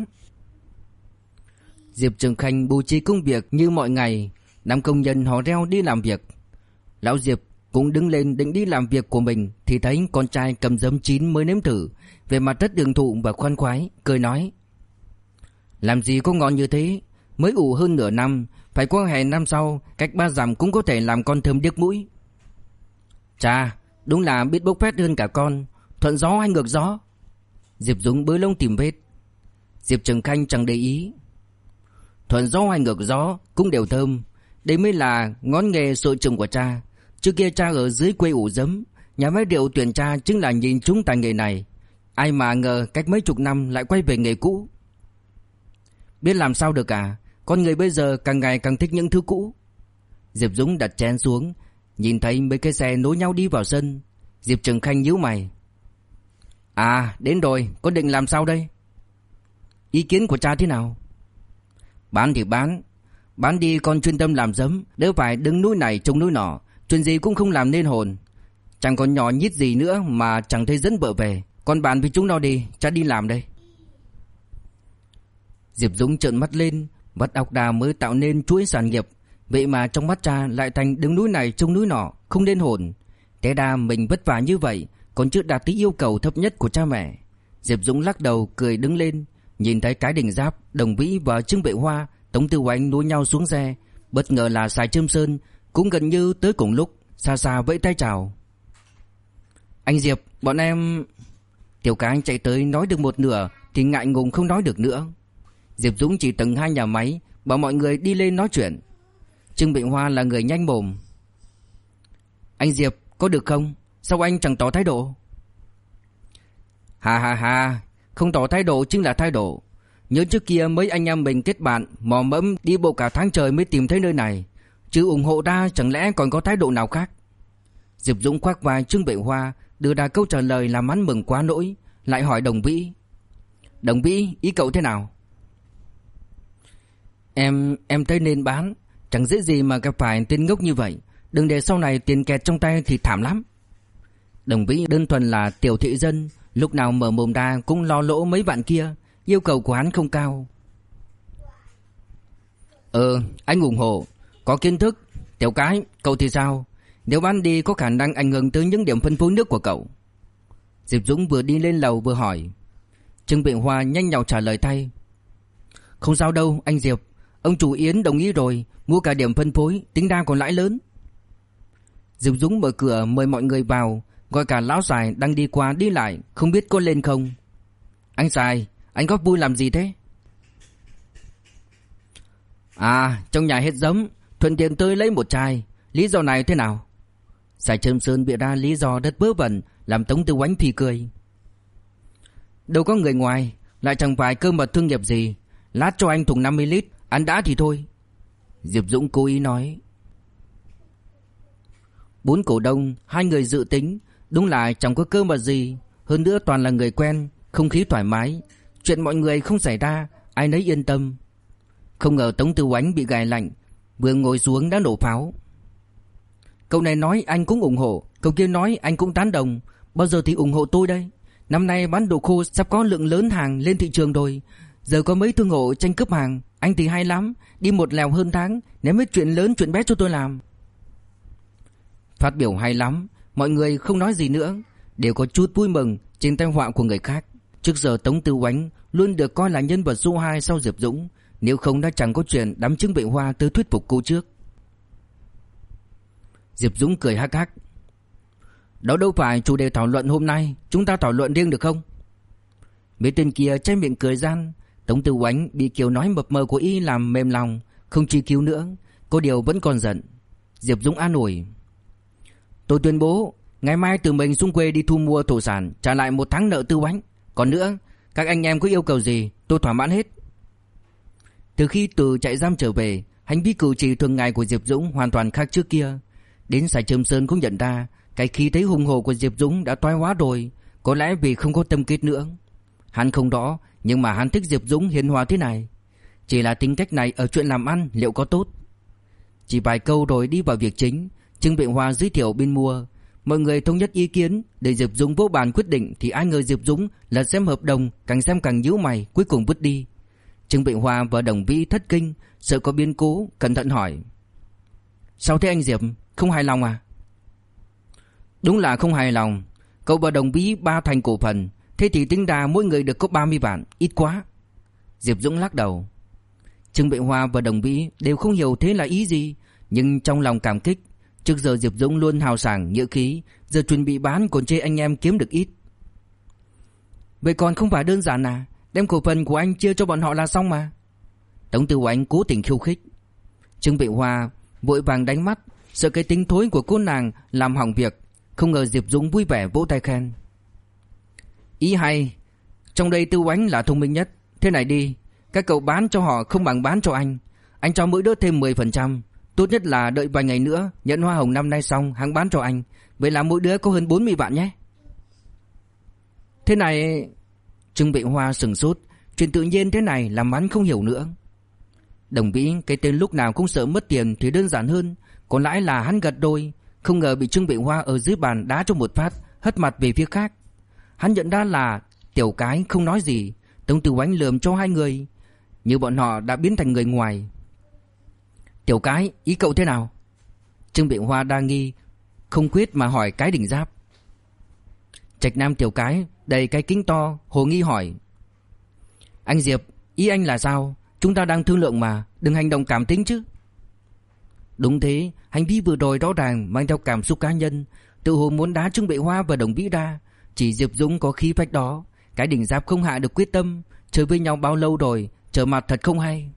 Diệp Trường Khanh bố trí công việc như mọi ngày. Đám công nhân họ reo đi làm việc. Lão Diệp cũng đứng lên định đi làm việc của mình thì thấy con trai cầm giấm chín mới nếm thử, về mặt rất hưởng thụ và khoan khoái, cười nói: "Làm gì có ngon như thế, mới ủ hơn nửa năm, phải qua hè năm sau, cách 3 dặm cũng có thể làm con thơm điếc mũi." "Chà, đúng là biết bốc phét hơn cả con, thuận gió hay ngược gió?" Diệp Dũng bới lông tìm vết. Diệp Trường Khanh chẳng để ý. "Thuận gió hay ngược gió cũng đều thơm, đây mới là ngón nghề sở trường của cha. Trước kia cha ở dưới quê ủ giấm, nhà máy rượu tuyển cha chính là nhìn chúng tài nghề này. Ai mà ngờ cách mấy chục năm lại quay về nghề cũ." "Biết làm sao được cả, con người bây giờ càng ngày càng thích những thứ cũ." Diệp Dũng đặt chén xuống, nhìn thấy mấy cái xe nối nhau đi vào sân. Diệp Trường Khanh nhíu mày. "À, đến rồi, con định làm sao đây?" "Ý kiến của cha thế nào?" "Bán thì bán đi con chuyên tâm làm giấm, đỡ phải đứng núi này trông núi nọ, chuyện gì cũng không làm nên hồn. Chẳng còn nhỏ nhít gì nữa mà chẳng thấy dẫn vợ về, con bàn với chúng nó đi, cha đi làm đây." Diệp Dũng trợn mắt lên, Vắt óc đà mới tạo nên chuỗi sản nghiệp, vậy mà trong mắt cha lại thành đứng núi này trông núi nọ, không nên hồn. Té đa mình vất vả như vậy còn chưa đạt tới yêu cầu thấp nhất của cha mẹ. Diệp Dũng lắc đầu cười đứng lên, nhìn thấy Cái Đình Giáp, Đồng Vĩ và Trương Bệ Hoa, Tống Tư Oánh nối nhau xuống xe. Bất ngờ là Sài Trâm Sơn cũng gần như tới cùng lúc, xa xa vẫy tay chào. "Anh Diệp, bọn em..." Tiểu Cái chạy tới nói được một nửa thì ngại ngùng không nói được nữa. Diệp Dũng chỉ tầng 2 nhà máy, bảo mọi người đi lên nói chuyện. Trương Bệ Hoa là người nhanh mồm. "Anh Diệp, có được không? Sao anh chẳng tỏ thái độ?" "Ha ha ha, không tỏ thái độ chính là thái độ. Nhớ trước kia mấy anh em mình kết bạn, mò mẫm đi bộ cả tháng trời mới tìm thấy nơi này. Chứ ủng hộ ta chẳng lẽ còn có thái độ nào khác?" Diệp Dũng khoác vai Trương Bệ Hoa, đưa ra câu trả lời làm hắn mừng quá nỗi, lại hỏi Đồng Vĩ. "Đồng Vĩ, ý cậu thế nào?" Em thấy nên bán, chẳng dễ gì mà gặp phải tên ngốc như vậy, đừng để sau này tiền kẹt trong tay thì thảm lắm. Đồng Vĩ đơn thuần là tiểu thị dân, lúc nào mở mồm ra cũng lo lỗ mấy vạn kia, yêu cầu của hắn không cao. Anh ủng hộ, có kiến thức. Tiểu Cái, cậu thì sao? Nếu bán đi có khả năng ảnh hưởng tới những điểm phân phối nước của cậu." Diệp Dũng vừa đi lên lầu vừa hỏi. Trương Bệ Hoa nhanh nhảu trả lời thay. "Không sao đâu anh Diệp, ông chủ Yến đồng ý rồi, mua cả điểm phân phối, tính ra còn lãi lớn." Diệp Dũng mở cửa mời mọi người vào, gọi cả lão Sài đang đi qua đi lại, không biết có lên không. "Anh Sài, anh góp vui làm gì thế?" "À, trong nhà hết giấm, thuận tiện tôi lấy một chai, lý do này thế nào?" Sài Trâm Sơn bịa ra lý do rất vớ vẩn, làm Tống Tư Oánh phì cười. "Đâu có người ngoài, lại chẳng phải cơ mật thương nghiệp gì, lát cho anh thùng 50 lít, ăn đã thì thôi." Diệp Dũng cố ý nói. 4 cổ đông, 2 người dự tính, đúng là chẳng có cơ mật gì, hơn nữa toàn là người quen, không khí thoải mái, chuyện mọi người không xảy ra, ai nấy yên tâm. Không ngờ Tống Tư Oánh bị gài lạnh, vừa ngồi xuống đã nổ pháo. "Cậu này nói anh cũng ủng hộ, cậu kia nói anh cũng tán đồng, bao giờ thì ủng hộ tôi đây? Năm nay bán đồ khô sắp có lượng lớn hàng lên thị trường rồi, giờ có mấy thương hộ tranh cướp hàng, anh thì hay lắm, đi một lèo hơn tháng, ném hết chuyện lớn chuyện bé cho tôi làm." Phát biểu hay lắm, mọi người không nói gì nữa, đều có chút vui mừng trên tai họa của người khác. Trước giờ Tống Tư Oánh luôn được coi là nhân vật số 2 sau Diệp Dũng, nếu không đã chẳng có chuyện đám Trương Bệ Hoa tới thuyết phục cô trước. Diệp Dũng cười hắc hắc. "Đó đâu phải chủ đề thảo luận hôm nay, chúng ta thảo luận riêng được không?" Mấy tên kia che miệng cười gian. Tống Tư Oánh bị kiểu nói mập mờ của y làm mềm lòng, không truy cứu nữa, có điều vẫn còn giận. Diệp Dũng an ủi. "Tôi tuyên bố ngày mai tự mình xuống quê đi thu mua thổ sản, trả lại 1 tháng nợ Tư Oánh. Còn nữa, các anh em có yêu cầu gì tôi thỏa mãn hết." Từ khi từ trại giam trở về, hành vi cử chỉ thường ngày của Diệp Dũng hoàn toàn khác trước kia. Đến Sài Trâm Sơn cũng nhận ra cái khí thế hùng hổ của Diệp Dũng đã toái hóa rồi, có lẽ vì không có tâm kết nữa. Hắn không rõ, nhưng mà hắn thích Diệp Dũng hiền hòa thế này. Chỉ là tính cách này ở chuyện làm ăn liệu có tốt? Chỉ vài câu rồi đi vào việc chính. Trương Bệ Hoa giới thiệu bên mua, mọi người thống nhất ý kiến để Diệp Dũng vô bàn quyết định, thì ai ngờ Diệp Dũng là xem hợp đồng, càng xem càng nhíu mày, cuối cùng vứt đi. Trương Bệ Hoa và Đồng Vĩ thất kinh, sợ có biến cố, cẩn thận hỏi. "Sao thế anh Diệp, không hài lòng à?" Đúng là không hài lòng. Cậu và Đồng Vĩ 3 thành cổ phần, thế thì tính ra mỗi người được có 30 vạn, ít quá. Diệp Dũng lắc đầu. Trương Bệ Hoa và Đồng Vĩ đều không hiểu thế là ý gì, nhưng trong lòng cảm kích. Trước giờ Diệp Dũng luôn hào sảng nghĩa khí, giờ chuẩn bị bán còn chê anh em kiếm được ít. Vậy còn không phải đơn giản à? Đem cổ phần của anh chia cho bọn họ là xong mà. Tống Tư Oánh cố tình khiêu khích. Trương Bệ Hoa vội vàng đánh mắt, sợ cái tính thối của cô nàng làm hỏng việc. Không ngờ Diệp Dũng vui vẻ vỗ tay khen. Ý hay. Trong đây Tư Oánh là thông minh nhất. Thế này đi, các cậu bán cho họ không bằng bán cho anh. Anh cho mỗi đứa thêm 10%. Tốt nhất là đợi vài ngày nữa nhận hoa hồng năm nay xong hắn bán cho anh. Vậy là mỗi đứa có hơn 40 vạn nhé. Thế này... Trương Bệ Hoa sừng sốt. Chuyện tự nhiên thế này làm hắn không hiểu nữa. Đồng Vĩ cái tên lúc nào cũng sợ mất tiền thì đơn giản hơn. Còn lãi là hắn gật đôi. Không ngờ bị Trương Bệ Hoa ở dưới bàn đá cho một phát, hất mặt về phía khác. Hắn nhận ra là Tiểu Cái không nói gì. Tống Tư Oánh lườm cho hai người, như bọn họ đã biến thành người ngoài. Tiểu Cái, ý cậu thế nào? Trương Bệ Hoa đa nghi, không quyết mà hỏi Cái Đỉnh Giáp. Trạch Nam Tiểu Cái đầy cái kính to, hồ nghi hỏi. Anh Diệp, ý anh là sao? Chúng ta đang thương lượng mà, đừng hành động cảm tính chứ. Đúng thế, hành vi vừa rồi rõ ràng mang theo cảm xúc cá nhân, tự hồ muốn đá Trương Bệ Hoa và Đồng Vĩ ra. Chỉ Diệp Dũng có khí phách đó. Cái Đỉnh Giáp không hạ được quyết tâm. Chơi với nhau bao lâu rồi, trở mặt thật không hay.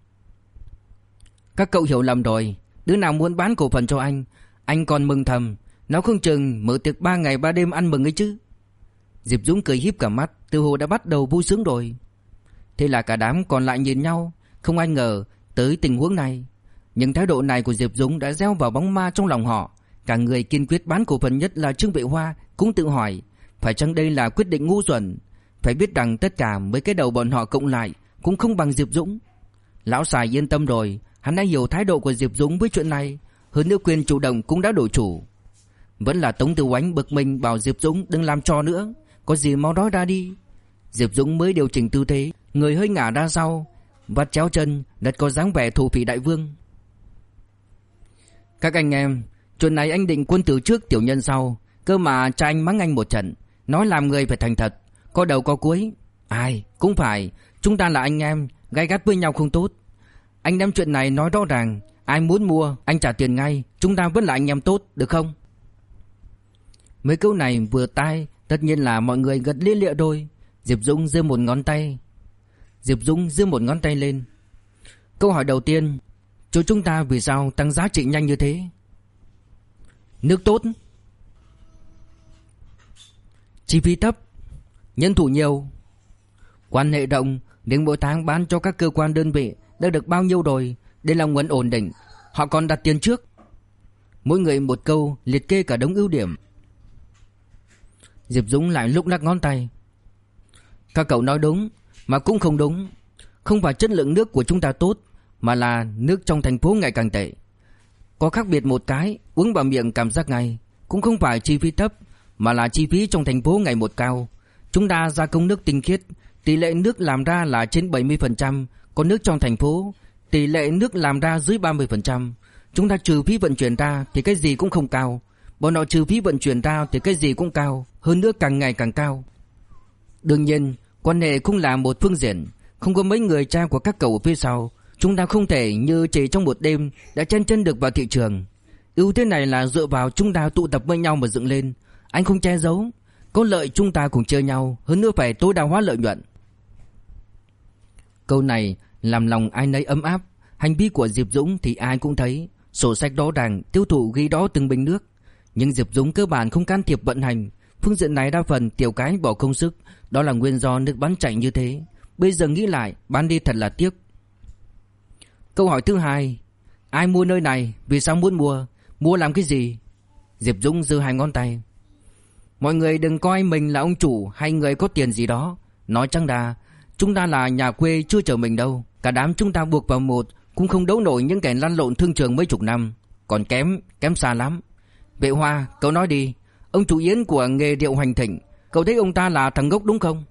Các cậu hiểu lầm rồi. Đứa nào muốn bán cổ phần cho anh còn mừng thầm. Nó không chừng mở tiệc 3 ngày 3 đêm ăn mừng ấy chứ. Diệp Dũng cười híp cả mắt, tự hồ đã bắt đầu vui sướng rồi. Thế là cả đám còn lại nhìn nhau, không ai ngờ tới tình huống này. Nhưng thái độ này của Diệp Dũng đã gieo vào bóng ma trong lòng họ. Cả người kiên quyết bán cổ phần nhất là Trương Bệ Hoa cũng tự hỏi, phải chăng đây là quyết định ngu xuẩn? Phải biết rằng tất cả mấy cái đầu bọn họ cộng lại cũng không bằng Diệp Dũng. Lão Sài yên tâm rồi, hắn đã hiểu thái độ của Diệp Dũng với chuyện này. Hơn nữa quyền chủ động cũng đã đổi chủ. Vẫn là Tống Tư Oánh bực mình bảo Diệp Dũng đừng làm trò nữa, có gì mau nói ra đi. Diệp Dũng mới điều chỉnh tư thế, người hơi ngả ra sau, vắt chéo chân, rất có dáng vẻ thủ phỉ đại vương. Các anh em, chuyện này anh định quân tử trước tiểu nhân sau, cơ mà cha anh mắng anh một trận, nói làm người phải thành thật, có đầu có cuối. Ai cũng phải, chúng ta là anh em, gay gắt với nhau không tốt. Anh đem chuyện này nói rõ ràng, ai muốn mua anh trả tiền ngay, chúng ta vẫn là anh em tốt, được không? Mấy câu này vừa tai, tất nhiên là mọi người gật lia lịa đôi. Diệp Dũng giơ một ngón tay lên. Câu hỏi đầu tiên, chỗ chúng ta vì sao tăng giá trị nhanh như thế? Nước tốt, chi phí thấp, nhân thủ nhiều, quan hệ rộng, đến mỗi tháng bán cho các cơ quan đơn vị đã được bao nhiêu rồi? Đây là nguồn ổn định, họ còn đặt tiền trước. Mỗi người một câu liệt kê cả đống ưu điểm. Diệp Dũng lại lúc lắc ngón tay. Các cậu nói đúng, mà cũng không đúng. Không phải chất lượng nước của chúng ta tốt, mà là nước trong thành phố ngày càng tệ. Có khác biệt một cái, uống vào miệng cảm giác ngay. Cũng không phải chi phí thấp, mà là chi phí trong thành phố ngày một cao. Chúng ta gia công nước tinh khiết, tỷ lệ nước làm ra là trên 70%, còn nước trong thành phố tỷ lệ nước làm ra dưới 30%. Chúng ta trừ phí vận chuyển ra thì cái gì cũng không cao, bọn họ trừ phí vận chuyển ra thì cái gì cũng cao, hơn nữa càng ngày càng cao. Đương nhiên, quan hệ cũng là một phương diện, không có mấy người cha của các cậu ở phía sau. Chúng ta không thể như chỉ trong một đêm đã chen chân được vào thị trường. Ưu thế này là dựa vào chúng ta tụ tập với nhau mà dựng lên. Anh không che giấu, có lợi chúng ta cùng chơi nhau, hơn nữa phải tối đa hóa lợi nhuận. Câu này làm lòng ai nấy ấm áp. Hành vi của Diệp Dũng thì ai cũng thấy, sổ sách rõ ràng, tiêu thụ ghi đó từng bình nước. Nhưng Diệp Dũng cơ bản không can thiệp vận hành. Phương diện này đa phần Tiểu Cái bỏ công sức, đó là nguyên do nước bán chạy như thế. Bây giờ nghĩ lại, bán đi thật là tiếc. Câu hỏi thứ hai, ai mua nơi này, vì sao muốn mua, mua làm cái gì? Diệp Dũng giơ hai ngón tay. Mọi người đừng coi mình là ông chủ hay người có tiền gì đó. Nói chăng đà, chúng ta là nhà quê chưa chờ mình đâu. Cả đám chúng ta buộc vào một cũng không đấu nổi những kẻ lăn lộn thương trường mấy chục năm. Còn kém xa lắm. Bệ Hoa, cậu nói đi, ông chủ Yến của nghề rượu Hoành Thịnh, cậu thấy ông ta là thằng ngốc đúng không?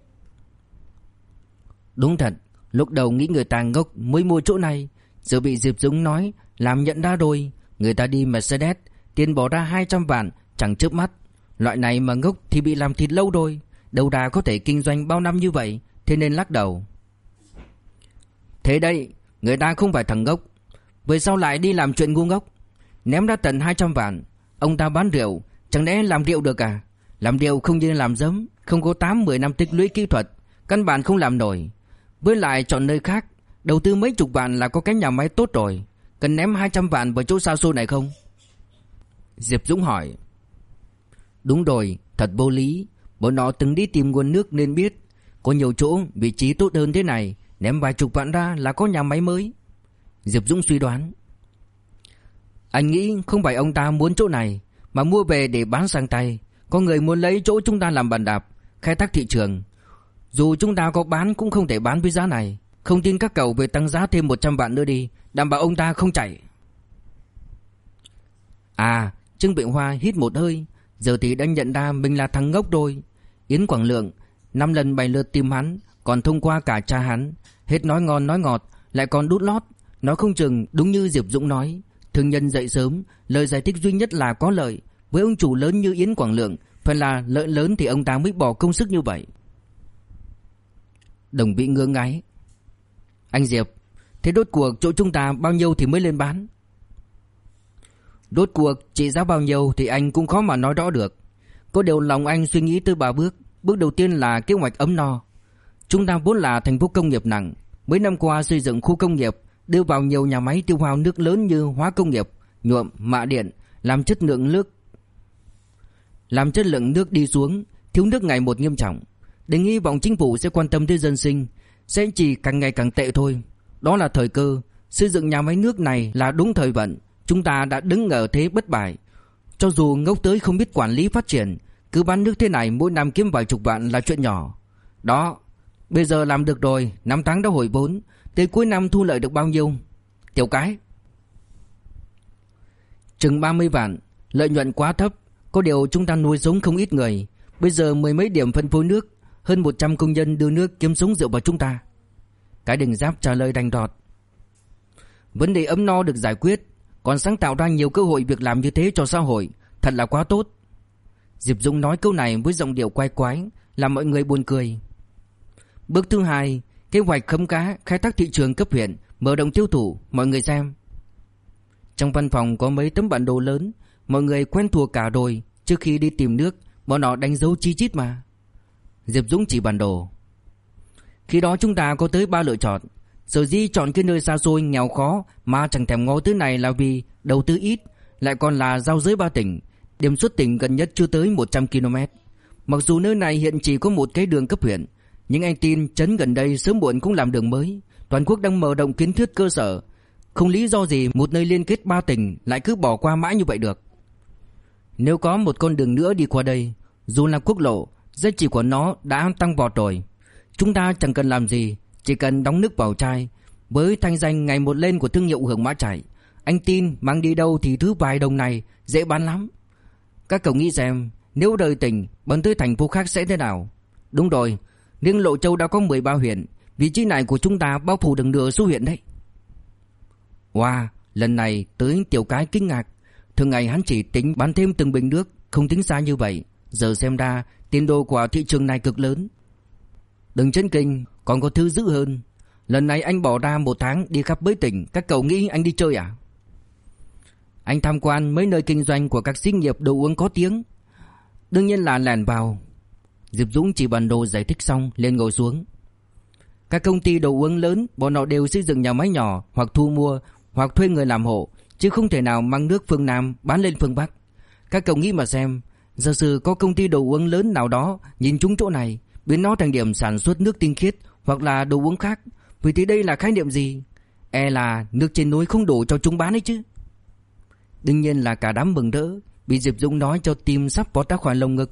Đúng thật, lúc đầu nghĩ người ta ngốc mới mua chỗ này, giờ bị Diệp Dũng nói làm nhận ra rồi. Người ta đi Mercedes, tiền bỏ ra 200 vạn chẳng chớp mắt. Loại này mà ngốc thì bị làm thịt lâu rồi, đâu ra có thể kinh doanh bao năm như vậy, thế nên lắc đầu. Thế đây, người ta không phải thằng ngốc, vậy sao lại đi làm chuyện ngu ngốc? Ném ra tận 200 vạn, ông ta bán rượu, chẳng lẽ làm rượu được à? Làm rượu không như làm giấm, không có 8-10 năm tích lũy kỹ thuật, căn bản không làm nổi. Với lại chọn nơi khác, đầu tư mấy chục vạn là có cái nhà máy tốt rồi, cần ném 200 vạn vào chỗ xa xôi này không? Diệp Dũng hỏi. Đúng rồi, thật vô lý. Bọn họ từng đi tìm nguồn nước nên biết có nhiều chỗ vị trí tốt hơn thế này, ném vài chục vạn ra là có nhà máy mới. Diệp Dũng suy đoán. Anh nghĩ không phải ông ta muốn chỗ này mà mua về để bán sang tay. Có người muốn lấy chỗ chúng ta làm bàn đạp, khai thác thị trường. Dù chúng ta có bán cũng không thể bán với giá này. Không tin các cậu về tăng giá thêm 100 vạn nữa đi, đảm bảo ông ta không chạy. À, Trương Bệ Hoa hít một hơi. Giờ thì đã nhận ra mình là thằng ngốc rồi. Yến Quảng Lượng 5 lần 7 lượt tìm hắn, còn thông qua cả cha hắn. Hết nói ngon nói ngọt, lại còn đút lót. Nói không chừng đúng như Diệp Dũng nói, thương nhân dậy sớm, lời giải thích duy nhất là có lợi. Với ông chủ lớn như Yến Quảng Lượng, phải là lợi lớn thì ông ta mới bỏ công sức như vậy. Đồng Vĩ ngơ ngáy. Anh Diệp, thế đốt cuộc chỗ chúng ta bao nhiêu thì mới lên bán? Đốt cuộc trị giá bao nhiêu thì anh cũng khó mà nói rõ được. Có điều lòng anh suy nghĩ tới 3 bước. Bước đầu tiên là kế hoạch ấm no. Chúng ta vốn là thành phố công nghiệp nặng, mấy năm qua xây dựng khu công nghiệp, đưa vào nhiều nhà máy tiêu hao nước lớn như hóa công nghiệp, nhuộm, mạ điện, làm chất lượng nước đi xuống, thiếu nước ngày một nghiêm trọng. Đừng hy vọng chính phủ sẽ quan tâm tới dân sinh, sẽ chỉ càng ngày càng tệ thôi. Đó là thời cơ, xây dựng nhà máy nước này là đúng thời vận. Chúng ta đã đứng ở thế bất bại. Cho dù ngốc tới không biết quản lý phát triển, cứ bán nước thế này mỗi năm kiếm vài chục vạn là chuyện nhỏ. Đó, bây giờ làm được rồi, 5 tháng đã hồi vốn, tới cuối năm thu lợi được bao nhiêu? Tiểu Cái. Chừng 30 vạn, lợi nhuận quá thấp. Có điều chúng ta nuôi sống không ít người. Bây giờ 10 mấy điểm phân phối nước, hơn 100 công nhân đưa nước kiếm sống dựa vào chúng ta. Cái Đình Giáp trả lời đành đọt. Vấn đề ấm no được giải quyết, còn sáng tạo ra nhiều cơ hội việc làm như thế cho xã hội, thật là quá tốt. Diệp Dũng nói câu này với giọng điệu quái quái, làm mọi người buồn cười. Bước thứ 2, kế hoạch khấm cá, khai thác thị trường cấp huyện, mở rộng tiêu thụ, mọi người xem. Trong văn phòng có mấy tấm bản đồ lớn, mọi người quen thuộc cả rồi. Trước khi đi tìm nước, bọn họ đánh dấu chi chít mà. Diệp Dũng chỉ bản đồ. Khi đó chúng ta có tới 3 lựa chọn. Sở dĩ chọn cái nơi xa xôi nghèo khó mà chẳng thèm ngó tới này là vì đầu tư ít, lại còn là giao giới 3 tỉnh, điểm xuất tỉnh gần nhất chưa tới 100 km. Mặc dù nơi này hiện chỉ có một cái đường cấp huyện, nhưng anh tin trấn gần đây sớm muộn cũng làm đường mới. Toàn quốc đang mở rộng kiến thiết cơ sở, không lý do gì một nơi liên kết 3 tỉnh lại cứ bỏ qua mãi như vậy được. Nếu có một con đường nữa đi qua đây, dù là quốc lộ, giá trị của nó đã tăng vọt rồi. Chúng ta chẳng cần làm gì, chỉ cần đóng nước vào chai. Với thanh danh ngày một lên của thương hiệu Hưởng Mã Chải, anh tin mang đi đâu thì thứ vài đồng này dễ bán lắm. Các cậu nghĩ xem, nếu rời tỉnh bắn tới thành phố khác sẽ thế nào? Đúng rồi, riêng Lộ Châu đã có 13 huyện, vị trí này của chúng ta bao phủ được nửa số huyện đấy. Wow, lần này tới Tiểu Cái kinh ngạc. Thường ngày hắn chỉ tính bán thêm từng bình nước, không tính xa như vậy. Giờ xem ra tiền đồ của thị trường này cực lớn. Đừng chấn kinh, còn có thứ dữ hơn. Lần này anh bỏ ra 1 tháng đi khắp mấy tỉnh, các cậu nghĩ anh đi chơi à? Anh tham quan mấy nơi kinh doanh của các xí nghiệp đồ uống có tiếng. Đương nhiên là lẻn vào. Diệp Dũng chỉ bản đồ giải thích xong lên ngồi xuống. Các công ty đồ uống lớn, bọn họ đều xây dựng nhà máy nhỏ, hoặc thu mua, hoặc thuê người làm hộ, chứ không thể nào mang nước phương Nam bán lên phương Bắc. Các cậu nghĩ mà xem, giả sử có công ty đồ uống lớn nào đó nhìn trúng chỗ này, biến nó thành điểm sản xuất nước tinh khiết hoặc là đồ uống khác, vì thế đây là khái niệm gì? E là nước trên núi không đủ cho chúng bán ấy chứ. Đương nhiên là cả đám mừng rỡ, bị Diệp Dũng nói cho tim sắp vọt ra khỏi lồng ngực.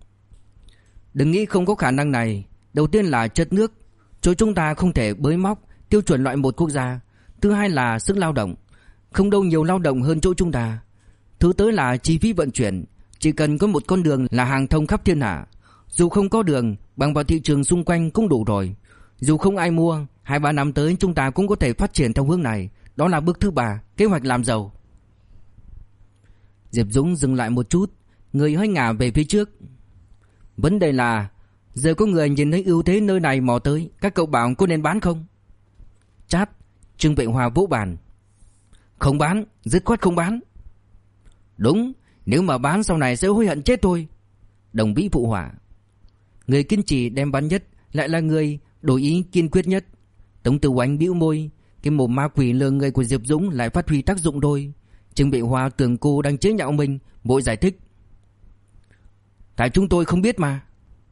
Đừng nghĩ không có khả năng này. Đầu tiên là chất nước, chỗ chúng ta không thể bới móc tiêu chuẩn loại 1 quốc gia. Thứ hai là sức lao động, không đâu nhiều lao động hơn chỗ chúng ta. Thứ tới là chi phí vận chuyển, chỉ cần có một con đường là hàng thông khắp thiên hạ. Dù không có đường, bằng vào thị trường xung quanh cũng đủ rồi. Dù không ai mua, 2-3 năm tới chúng ta cũng có thể phát triển theo hướng này. Đó là bước thứ 3, kế hoạch làm giàu. Diệp Dũng dừng lại một chút, người hơi ngả về phía trước. Vấn đề là giờ có người nhìn thấy ưu thế nơi này mò tới, các cậu bảo có nên bán không? Chát. Trương Vệ Hoa vỗ bàn. Không bán, dứt khoát không bán. Đúng, nếu mà bán sau này sẽ hối hận chết thôi. Đồng Vĩ phụ họa. Người kiên trì đem bán nhất lại là người đổi ý kiên quyết nhất. Tống Tử Oánh bĩu môi, cái mồm ma quỷ lừa người của Diệp Dũng lại phát huy tác dụng rồi. Trương Vệ Hoa tưởng cô đang chế nhạo mình, vội giải thích. Tại chúng tôi không biết mà.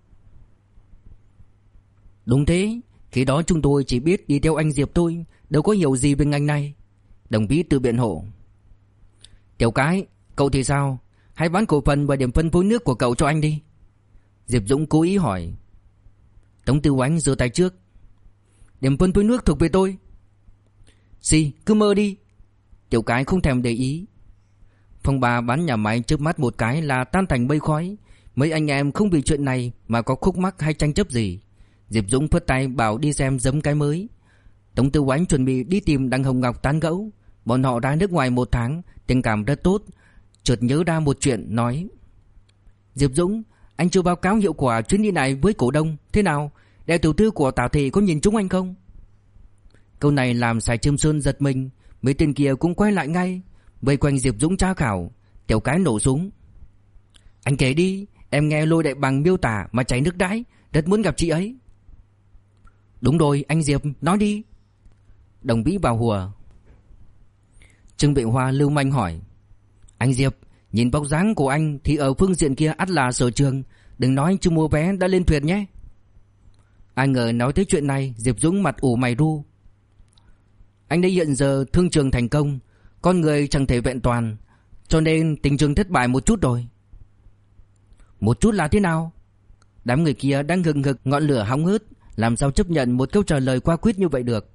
Đúng thế, khi đó chúng tôi chỉ biết đi theo anh Diệp thôi, đâu có hiểu gì về ngành này. Đồng Vĩ tự biện hộ. Tiểu Cái, cậu thì sao? Hãy bán cổ phần và điểm phân phối nước của cậu cho anh đi. Diệp Dũng cố ý hỏi. Tống Tư Oánh giơ tay trước. Điểm phân phối nước thuộc về tôi. Xì, cứ mơ đi. Tiểu Cái không thèm để ý. Phong ba bán nhà máy chớp mắt một cái là tan thành mây khói. Mấy anh em không vì chuyện này mà có khúc mắc hay tranh chấp gì. Diệp Dũng phất tay bảo đi xem giấm cái mới. Tống Tư Oánh chuẩn bị đi tìm Đặng Hồng Ngọc tán gẫu. Bọn họ ra nước ngoài 1 tháng, tình cảm rất tốt. Chợt nhớ ra một chuyện nói. Diệp Dũng, anh chưa báo cáo hiệu quả chuyến đi này với cổ đông. Thế nào? Đại tiểu thư của Tào Thị có nhìn chúng anh không? Câu này làm Sài Trâm Sơn giật mình. Mấy tên kia cũng quay lại ngay, vây quanh Diệp Dũng tra khảo. Tiểu Cái nổ súng. Anh kể đi, em nghe Lôi Đại Bằng miêu tả mà chảy nước đãi, rất muốn gặp chị ấy. Đúng rồi, anh Diệp, nói đi. Đồng Vĩ vào hùa. Trương Vệ Hoa lưu manh hỏi. Anh Diệp, nhìn bóng dáng của anh thì ở phương diện kia ắt là Sở Trường. Đừng nói chưa mua vé đã lên thuyền nhé. Ai ngờ nói tới chuyện này, Diệp Dũng mặt ủ mày ru. Anh đã hiện giờ thương trường thành công, con người chẳng thể vẹn toàn, cho nên tình trường thất bại một chút rồi. Một chút là thế nào? Đám người kia đang hừng hực ngọn lửa hóng hớt, làm sao chấp nhận một câu trả lời qua quyết như vậy được?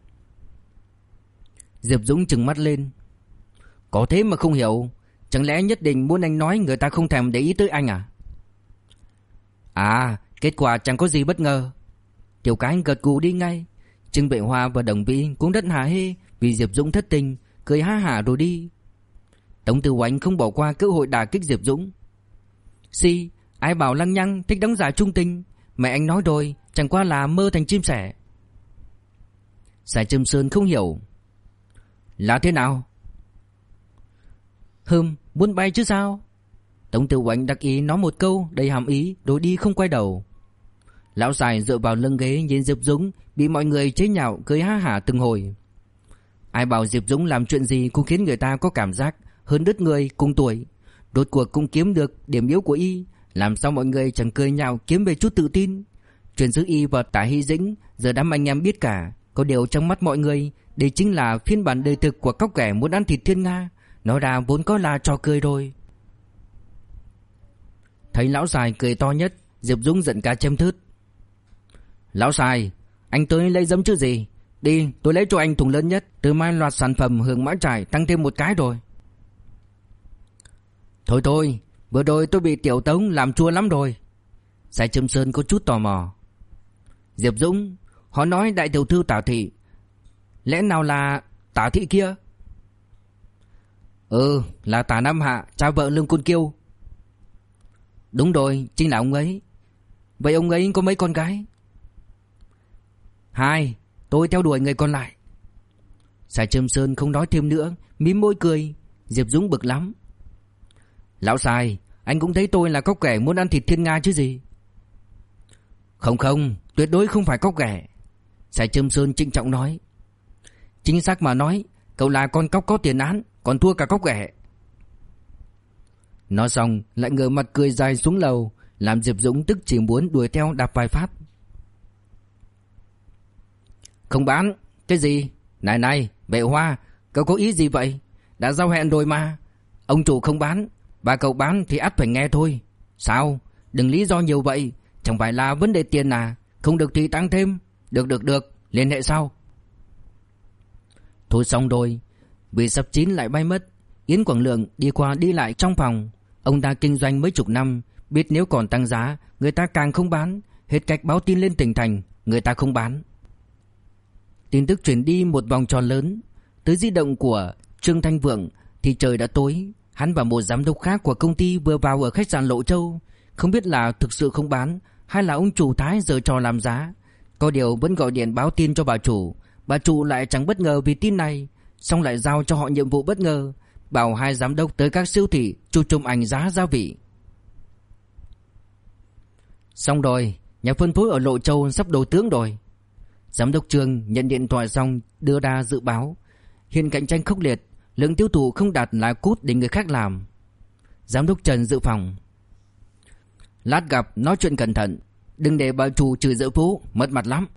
Diệp Dũng trừng mắt lên. Có thế mà không hiểu, chẳng lẽ nhất định muốn anh nói người ta không thèm để ý tới anh à? À, kết quả chẳng có gì bất ngờ. Tiểu Cái gật gù đi ngay. Trương Vệ Hoa và Đồng Vĩ cũng rất hả hê vì Diệp Dũng thất tình, cười ha hả rồi đi. Tống Tư Oánh không bỏ qua cơ hội đả kích Diệp Dũng. Xì, ai bảo lăng nhăng thích đóng giả trung tình, mẹ anh nói rồi, chẳng qua là mơ thành chim sẻ. Sài Trâm Sơn không hiểu. Là thế nào? Muốn bay chứ sao? Tống Tư Oánh đặc ý nói một câu đầy hàm ý rồi đi không quay đầu. Lão Sài dựa vào lưng ghế nhìn Diệp Dũng bị mọi người chế nhạo cười ha hả từng hồi. Ai bảo Diệp Dũng làm chuyện gì cũng khiến người ta có cảm giác hơn đứt người cùng tuổi. Rốt cuộc cũng kiếm được điểm yếu của y, làm sao mọi người chẳng cười nhạo kiếm về chút tự tin. Chuyện giữa y và Tả Hy Dĩnh giờ đám anh em biết cả. Có điều trong mắt mọi người đây chính là phiên bản đời thực của cóc ghẻ muốn ăn thịt thiên nga. Nói ra vốn có là trò cười rồi. Thấy lão Sài cười to nhất, Diệp Dũng giận cá chém thớt. Lão Sài, anh tới lấy giấm chứ gì? Đi, tôi lấy cho anh thùng lớn nhất. Từ mai loạt sản phẩm hương mã trải tăng thêm một cái rồi. Thôi, vừa rồi tôi bị Tiểu Tống làm chua lắm rồi. Sài Trâm Sơn có chút tò mò. Diệp Dũng, họ nói đại tiểu thư Tả Thị, lẽ nào là Tả Thị kia? Là Tả Nam Hạ, cha vợ Lương Côn Kiêu. Đúng rồi, chính là ông ấy. Vậy ông ấy có mấy con gái? 2, tôi theo đuổi người còn lại. Sài Trâm Sơn không nói thêm nữa, mím môi cười. Diệp Dũng bực lắm. Lão Sài, anh cũng thấy tôi là cóc ghẻ muốn ăn thịt thiên nga chứ gì? Không, tuyệt đối không phải cóc ghẻ. Sài Trâm Sơn trịnh trọng nói. Chính xác mà nói, cậu là con cóc có tiền án, còn thua cả cóc ghẻ. Nói xong lại ngửa mặt cười dài xuống lầu, làm Diệp Dũng tức chỉ muốn đuổi theo đạp vài phát. Không bán, cái gì? Này, Vệ Hoa, cậu có ý gì vậy? Đã giao hẹn rồi mà. Ông chủ không bán, và cậu bán thì ắt phải nghe thôi. Sao? Đừng lý do nhiều vậy, chẳng phải là vấn đề tiền à? Không được thì tăng thêm. Được, liên hệ sau. Thôi xong rồi, vì sắp chín lại bay mất. Yến Quảng Lượng đi qua đi lại trong phòng. Ông ta kinh doanh mấy chục năm, biết nếu còn tăng giá, người ta càng không bán. Hết cách báo tin lên tỉnh thành, người ta không bán. Tin tức truyền đi một vòng tròn lớn. Tới di động của Trương Thanh Vượng thì trời đã tối. Hắn và một giám đốc khác của công ty vừa vào ở khách sạn Lộ Châu. Không biết là thực sự không bán hay là ông chủ Thái giở trò làm giá. Có điều vẫn gọi điện báo tin cho bà chủ. Bà chủ lại chẳng bất ngờ vì tin này, xong lại giao cho họ nhiệm vụ bất ngờ, bảo hai giám đốc tới các siêu thị chụp chụp ảnh giá gia vị. Xong rồi, nhà phân phối ở Lộ Châu sắp đổi tướng rồi. Giám đốc Trương nhận điện thoại xong đưa ra dự báo. Hiện cạnh tranh khốc liệt, lượng tiêu thụ không đạt là cút để người khác làm. Giám đốc Trần dự phòng: lát gặp nói chuyện cẩn thận, đừng để bà chủ chửi dỡ phố, mất mặt lắm.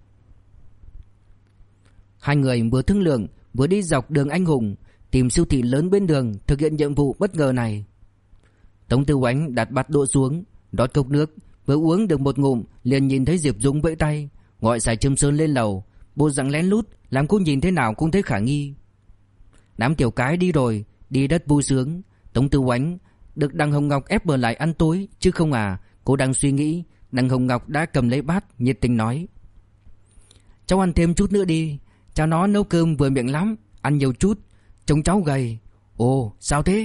Hai người vừa thương lượng vừa đi dọc đường Anh Hùng tìm siêu thị lớn bên đường thực hiện nhiệm vụ bất ngờ này. Tống Tư Oánh đặt bát đũa xuống, rót cốc nước, vừa uống được một ngụm liền nhìn thấy Diệp Dũng vẫy tay gọi Sài Trâm Sơn lên lầu, bộ dạng lén lút làm cô nhìn thế nào cũng thấy khả nghi. Đám tiểu cái đi rồi, đi đất vui sướng. Tống Tư Oánh được Đặng Hồng Ngọc ép ở lại ăn tối chứ không à. Cô đang suy nghĩ, Đặng Hồng Ngọc đã cầm lấy bát nhiệt tình nói: cháu ăn thêm chút nữa đi, cháu nó nấu cơm vừa miệng lắm, ăn nhiều chút, trông cháu gầy. Ồ, sao thế?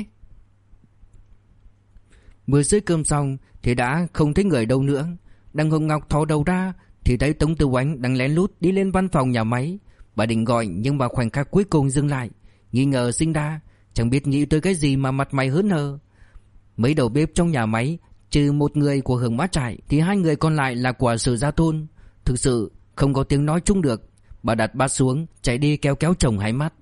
Vừa xới cơm xong thì đã không thấy người đâu nữa. Đặng Hồng Ngọc thò đầu ra thì thấy Tống Tư Oánh đang lén lút đi lên văn phòng nhà máy. Bà định gọi nhưng vào khoảnh khắc cuối cùng dừng lại, nghi ngờ sinh ra, chẳng biết nghĩ tới cái gì mà mặt mày hớn hở. Mấy đầu bếp trong nhà máy trừ một người của Hưởng Mã Trại thì hai người còn lại là của Sử Gia Thôn. Thực sự không có tiếng nói chung được. Bà đặt bát xuống, chạy đi kéo kéo chồng hai mắt.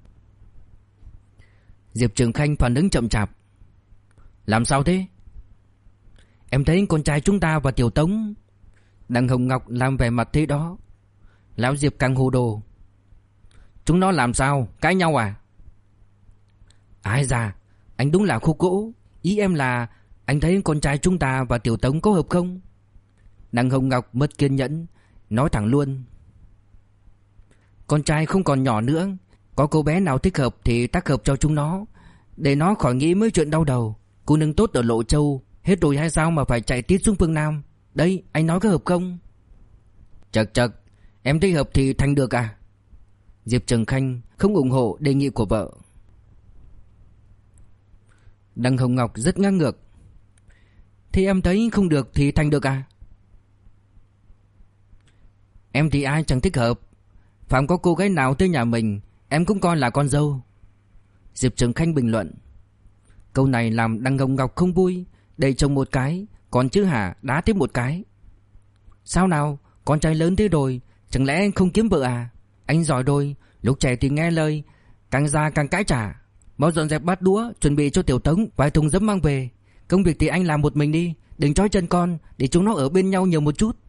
Diệp Trường Khanh phản ứng chậm chạp: làm sao thế? Em thấy con trai chúng ta và Tiểu Tống. Đặng Hồng Ngọc làm vẻ mặt thế đó. Lão Diệp càng hồ đồ: chúng nó làm sao, cãi nhau à? Ai da, anh đúng là khô cỗ. Ý em là anh thấy con trai chúng ta và Tiểu Tống có hợp không? Đặng Hồng Ngọc mất kiên nhẫn, nói thẳng luôn: con trai không còn nhỏ nữa, có cô bé nào thích hợp thì tác hợp cho chúng nó, để nó khỏi nghĩ mấy chuyện đau đầu. Cô nương tốt ở Lộ Châu hết rồi hay sao mà phải chạy tít xuống phương Nam? Đây, anh nói có hợp không? Chật chật, em thấy hợp thì thành được à? Diệp Trường Khanh không ủng hộ đề nghị của vợ. Đặng Hồng Ngọc rất ngang ngược: thì em thấy không được thì thành được à? Em thì ai chẳng thích hợp. Phạm có cô gái nào tới nhà mình em cũng coi là con dâu. Diệp Trường Khanh bình luận. Câu này làm Đặng Hồng Ngọc không vui, đẩy chồng một cái, còn chứ hả đá tiếp một cái. Sao nào, con trai lớn thế rồi, chẳng lẽ không kiếm vợ à? Anh giỏi rồi, lúc trẻ thì nghe lời, càng già càng cãi trả. Mau dọn dẹp bát đũa, chuẩn bị cho Tiểu Tống vài thùng giấm mang về. Công việc thì anh làm một mình đi, đừng trói chân con, để chúng nó ở bên nhau nhiều một chút.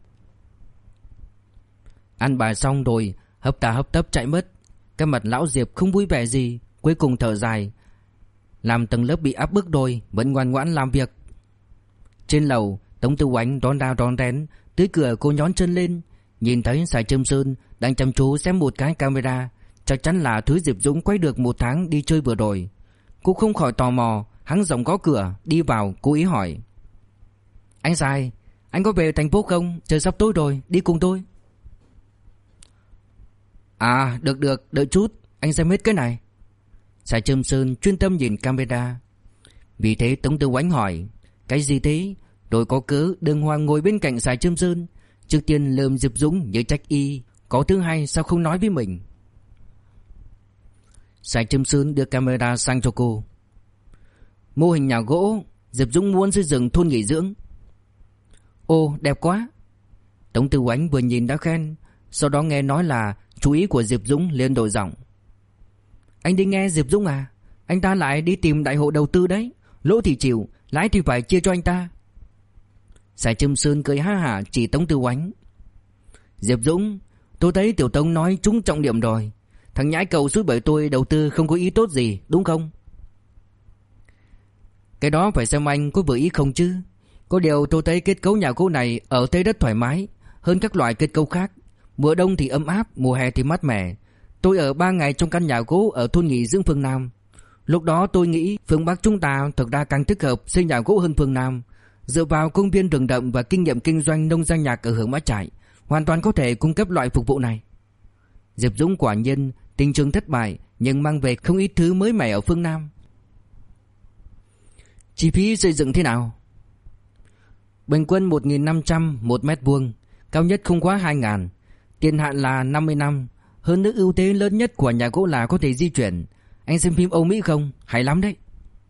Ăn bài xong rồi hấp tà hấp tấp chạy mất. Cái mặt lão Diệp không vui vẻ gì, cuối cùng thở dài. Làm tầng lớp bị áp bức rồi, vẫn ngoan ngoãn làm việc. Trên lầu, Tống Tư Oánh đón ra đón rén, tới cửa cô nhón chân lên, nhìn thấy Sài Trâm Sơn đang chăm chú xem một cái camera, chắc chắn là thứ Diệp Dũng quay được một tháng đi chơi vừa rồi. Cô không khỏi tò mò, hắng giọng gõ cửa, đi vào, cố ý hỏi: anh Sài, anh có về thành phố không? Trời sắp tối rồi, đi cùng tôi. À, được, đợi chút, anh xem hết cái này. Sài Trâm Sơn chuyên tâm nhìn camera. Vì thế Tống Tư Oánh hỏi: cái gì thế? Rồi có cớ Đường Hoàng ngồi bên cạnh Sài Trâm Sơn, trước tiên lườm Diệp Dũng như trách y, có thứ hay sao không nói với mình. Sài Trâm Sơn đưa camera sang cho cô. Mô hình nhà gỗ, Diệp Dũng muốn xây dựng thôn nghỉ dưỡng. Ồ, đẹp quá. Tống Tư Oánh vừa nhìn đã khen, sau đó nghe nói là chú ý của Diệp Dũng liền đổi giọng: anh đi nghe Diệp Dũng à? Anh ta lại đi tìm đại hội đầu tư đấy, lỗ thì chịu, lãi thì phải chia cho anh ta. Sài Trâm Sơn cười ha hả chỉ Tống Tư Oánh: Diệp Dũng, tôi thấy Tiểu Tống nói trúng trọng điểm rồi. Thằng nhãi cầu suối bởi tôi đầu tư không có ý tốt gì, đúng không? Cái đó phải xem anh có vừa ý không chứ. Có điều tôi thấy kết cấu nhà gỗ này ở Tây Đất thoải mái hơn các loại kết cấu khác. Mùa đông thì ấm áp, mùa hè thì mát mẻ. Tôi ở 3 ngày trong căn nhà gỗ ở thôn nghỉ dưỡng phương Nam. Lúc đó tôi nghĩ phương Bắc chúng ta thực ra càng thích hợp xây nhà gỗ hơn phương Nam. Dựa vào công viên rừng rậm và kinh nghiệm kinh doanh nông gia nhạc ở Hưởng Mã Trại, hoàn toàn có thể cung cấp loại phục vụ này. Diệp Dũng quả nhiên tình trường thất bại, nhưng mang về không ít thứ mới mẻ ở phương Nam. Chi phí xây dựng thế nào? Bình quân 1.500 một mét vuông, cao nhất không quá 2.000. Tiền hạn là 50 năm. Hơn nữa ưu thế lớn nhất của nhà gỗ là có thể di chuyển. Anh xem phim Âu Mỹ không? Hay lắm đấy.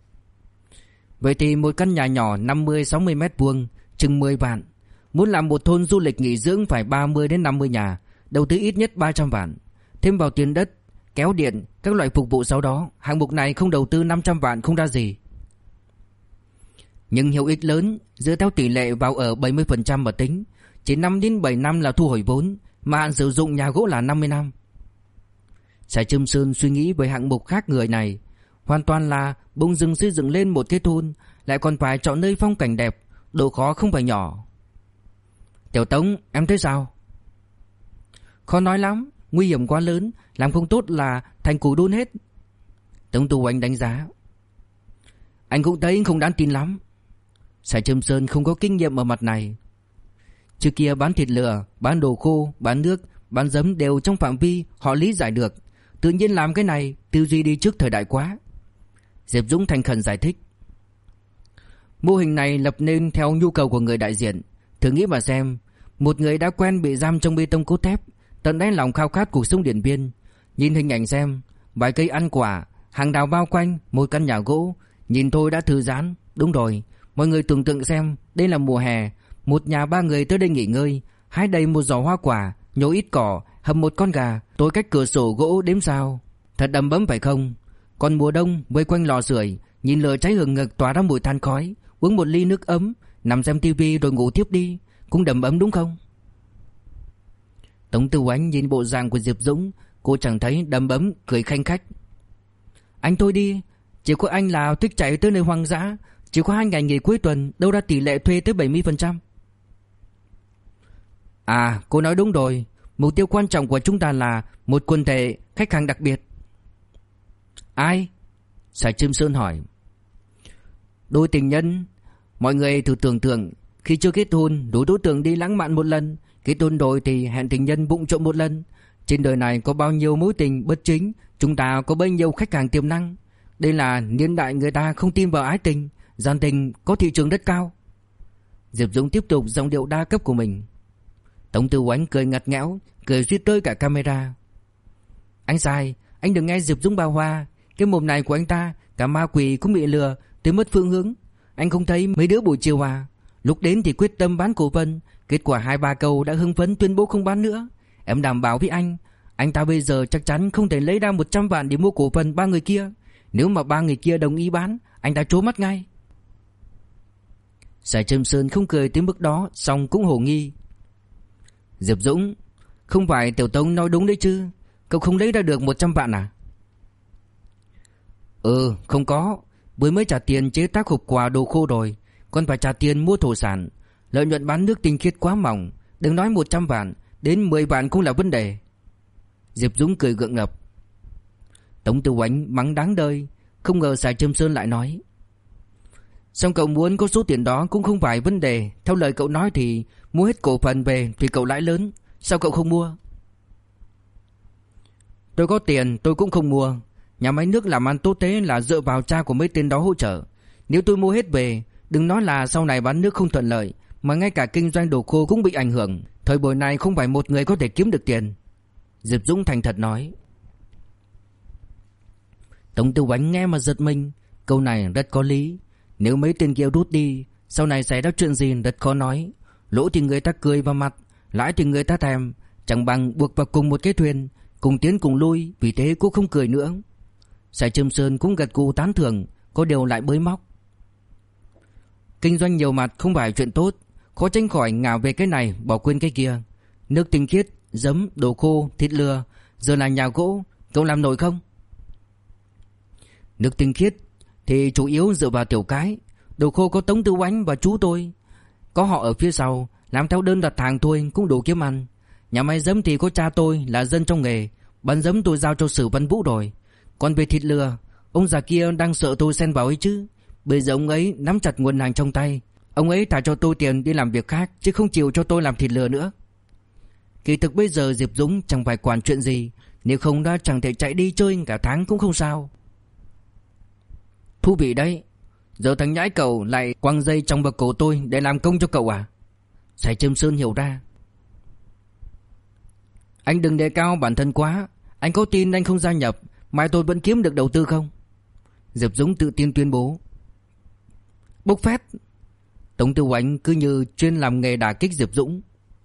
Vậy thì một căn nhà nhỏ 50-60 mét vuông, chừng 10 vạn. Muốn làm một thôn du lịch nghỉ dưỡng phải 30 đến 50 nhà, đầu tư ít nhất 300 vạn. Thêm vào tiền đất, kéo điện, các loại phục vụ sau đó, hạng mục này không đầu tư 500 vạn không ra gì. Nhưng hiệu ích lớn, dựa theo tỷ lệ vào ở 70% mà tính, chỉ 5 đến 7 năm là thu hồi vốn, mà hạn sử dụng nhà gỗ là 50 năm. Sài Trâm Sơn suy nghĩ về hạng mục khác người này, hoàn toàn là bỗng dưng xây dựng lên một cái thôn, lại còn phải chọn nơi phong cảnh đẹp, độ khó không phải nhỏ. Tiểu Tống, em thấy sao? Khó nói lắm, nguy hiểm quá lớn, làm không tốt là thành củ đôn hết. Tống Tu Anh đánh giá. Anh cũng thấy không đáng tin lắm. Sài Trâm Sơn không có kinh nghiệm ở mặt này. Trước kia bán thịt lừa, bán đồ khô, bán nước, bán giấm đều trong phạm vi họ lý giải được. Tự nhiên làm cái này, tư duy đi trước thời đại quá. Diệp Dũng thành khẩn giải thích. Mô hình này lập nên theo nhu cầu của người đại diện. Thử nghĩ mà xem, một người đã quen bị giam trong bê tông cốt thép, tận đáy lòng khao khát cuộc sống Điện Biên. Nhìn hình ảnh xem, vài cây ăn quả, hàng đào bao quanh, một căn nhà gỗ, nhìn thôi đã thư giãn. Đúng rồi, mọi người tưởng tượng xem, đây là mùa hè, một nhà 3 người tới đây nghỉ ngơi, hái đầy một giỏ hoa quả, nhổ ít cỏ, hầm một con gà, tối cách cửa sổ gỗ đếm sao. Thật đầm bấm phải không? Còn mùa đông vây quanh lò sưởi, nhìn lửa cháy hừng hực tỏa ra mùi than khói, uống một ly nước ấm, nằm xem tivi rồi ngủ tiếp đi, cũng đầm ấm đúng không? Tống Tư Oánh nhìn bộ dạng của Diệp Dũng, cô chẳng thấy đầm ấm, cười khanh khách. Anh thôi đi, chỉ có anh là thích chạy tới nơi hoang dã, chỉ có 2 ngày nghỉ cuối tuần, đâu ra tỷ lệ thuê tới 70%. À, cô nói đúng rồi, mục tiêu quan trọng của chúng ta là một quần thể khách hàng đặc biệt. Ai? Sài Trâm Sơn hỏi. Đôi tình nhân. Mọi người thử tưởng tượng, khi chưa kết hôn, đủ đối tượng đi lãng mạn một lần, kết hôn rồi thì hẹn tình nhân vụng trộm một lần. Trên đời này có bao nhiêu mối tình bất chính, chúng ta có bấy nhiêu khách hàng tiềm năng. Đây là niên đại người ta không tin vào ái tình, gian tình có thị trường rất cao. Diệp Dũng tiếp tục giọng điệu đa cấp của mình. Tống Tư Oánh cười ngặt nghẽo, cười suýt rơi cả camera. Anh sai, anh đừng nghe Diệp Dũng bao hoa. Cái mồm này của anh ta, cả ma quỷ cũng bị lừa, tới mất phương hướng. Anh không thấy mấy đứa buổi chiều à? Lúc đến thì quyết tâm bán cổ phần, kết quả 2-3 câu đã hưng phấn tuyên bố không bán nữa. Em đảm bảo với anh ta bây giờ chắc chắn không thể lấy ra 100 vạn để mua cổ phần 3 người kia. Nếu mà 3 người kia đồng ý bán, anh ta trố mắt ngay. Sài Trâm Sơn không cười tới mức đó, song cũng hồ nghi. Diệp Dũng, không phải Tiểu Tống nói đúng đấy chứ? Cậu không lấy ra được 100 vạn à? Không có. Vừa mới trả tiền chế tác hộp quà đồ khô rồi, còn phải trả tiền mua thổ sản. Lợi nhuận bán nước tinh khiết quá mỏng, đừng nói 100 vạn, đến 10 vạn cũng là vấn đề. Diệp Dũng cười gượng ngập. Tống Tư Oánh mắng đáng đời, không ngờ Sài Trâm Sơn lại nói. Xong cậu muốn có số tiền đó cũng không phải vấn đề. Theo lời cậu nói thì mua hết cổ phần về thì cậu lãi lớn. Sao cậu không mua? Tôi có tiền tôi cũng không mua. Nhà máy nước làm ăn tốt thế là dựa vào cha của mấy tên đó hỗ trợ. Nếu tôi mua hết về, đừng nói là sau này bán nước không thuận lợi, mà ngay cả kinh doanh đồ khô cũng bị ảnh hưởng. Thời buổi này không phải một người có thể kiếm được tiền. Diệp Dũng thành thật nói. Tống Tư Oánh nghe mà giật mình. Câu này rất có lý. Nếu mấy tên kia rút đi, sau này xảy ra chuyện gì rất khó nói. Lỗ thì người ta cười vào mặt, lãi thì người ta thèm, chẳng bằng buộc vào cùng một cái thuyền, cùng tiến cùng lui, vì thế cũng không cười nữa. Sài Trâm Sơn cũng gật gù tán thưởng, có điều lại bới móc. Kinh doanh nhiều mặt không phải chuyện tốt, khó tránh khỏi ngả về cái này bỏ quên cái kia. Nước tinh khiết, giấm, đồ khô, thịt lừa, giờ là nhà gỗ, cậu làm nổi không? Nước tinh khiết thì chủ yếu dựa vào Tiểu Cái, đồ khô có Tống Tư Oánh và chú tôi, có họ ở phía sau, làm theo đơn đặt hàng thôi cũng đủ kiếm ăn. Nhà máy giấm thì có cha tôi là dân trong nghề, bán giấm tôi giao cho Sử Văn Vũ rồi. Còn về thịt lừa, ông già kia đang sợ tôi xen vào ấy chứ. Bây giờ ông ấy nắm chặt nguồn hàng trong tay, ông ấy thả cho tôi tiền đi làm việc khác, chứ không chịu cho tôi làm thịt lừa nữa. Kỳ thực bây giờ Diệp Dũng chẳng phải quản chuyện gì, nếu không đã chẳng thể chạy đi chơi cả tháng cũng không sao. Thú vị đấy. Giờ thằng nhãi cậu lại quăng dây trong bờ cổ tôi để làm công cho cậu à? Sài Trâm Sơn hiểu ra. Anh đừng đề cao bản thân quá. Anh có tin anh không gia nhập mai tôi vẫn kiếm được đầu tư không? Diệp Dũng tự tin tuyên bố. Bốc phét. Tống Tư Oánh cứ như chuyên làm nghề đả kích Diệp Dũng.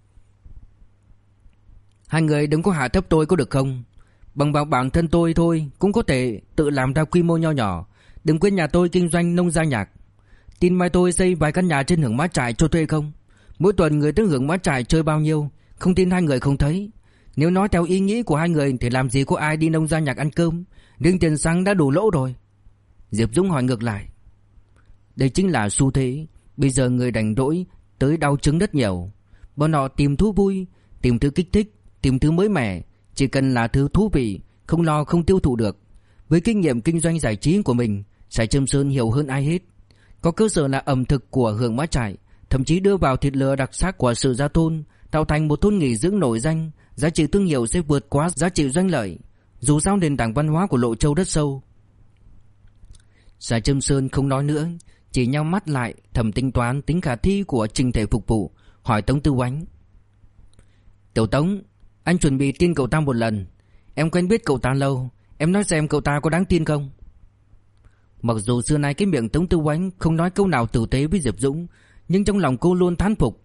Hai người đừng có hạ thấp tôi có được không? Bằng vào bản thân tôi thôi cũng có thể tự làm ra quy mô nho nhỏ. Đừng quên nhà tôi kinh doanh nông gia nhạc. Tin mai tôi xây vài căn nhà trên Hưởng Mã Trại cho thuê không? Mỗi tuần người tới Hưởng Mã Trại chơi bao nhiêu? Không tin hai người không thấy. Nếu nói theo ý nghĩ của hai người thì làm gì có ai đi nông gia nhạc ăn cơm. Riêng tiền xăng đã đủ lỗ rồi. Diệp Dũng hỏi ngược lại. Đây chính là xu thế. Bây giờ người rảnh rỗi tới đau chứng rất nhiều. Bọn họ tìm thú vui, tìm thứ kích thích, tìm thứ mới mẻ. Chỉ cần là thứ thú vị, không lo không tiêu thụ được. Với kinh nghiệm kinh doanh giải trí của mình, Sài Trâm Sơn hiểu hơn ai hết. Có cơ sở là ẩm thực của Hưởng Mã Trại, thậm chí đưa vào thịt lửa đặc sắc của Sử Gia Thôn, tạo thành một thôn nghỉ dưỡng nổi danh. Giá trị thương hiệu sẽ vượt quá giá trị doanh lợi. Dù sao nền tảng văn hóa của Lộ Châu rất sâu. Sài Trâm Sơn không nói nữa, chỉ nhắm mắt lại thầm tính toán tính khả thi của trình thể phục vụ. Hỏi Tống Tư Oánh. Tiểu Tống, anh chuẩn bị tin cậu ta một lần. Em quen biết cậu ta lâu, em nói xem cậu ta có đáng tin không? Mặc dù xưa nay cái miệng Tống Tư Oánh không nói câu nào tử tế với Diệp Dũng, nhưng trong lòng cô luôn thán phục.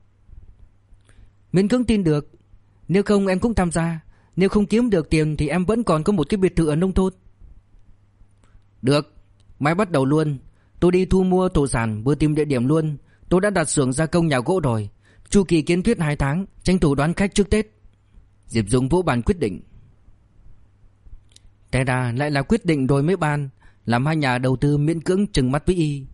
Miễn cưỡng tin được. Nếu không em cũng tham gia. Nếu không kiếm được tiền thì em vẫn còn có một cái biệt thự ở nông thôn. Được, mai bắt đầu luôn. Tôi đi thu mua thổ sản vừa tìm địa điểm luôn. Tôi đã đặt xưởng gia công nhà gỗ rồi. Chu kỳ kiến thuyết 2 tháng, tranh thủ đón khách trước Tết. Diệp Dũng vỗ bàn quyết định. Té ra lại là quyết định rồi mới ban, làm hai nhà đầu tư miễn cưỡng trừng mắt với y.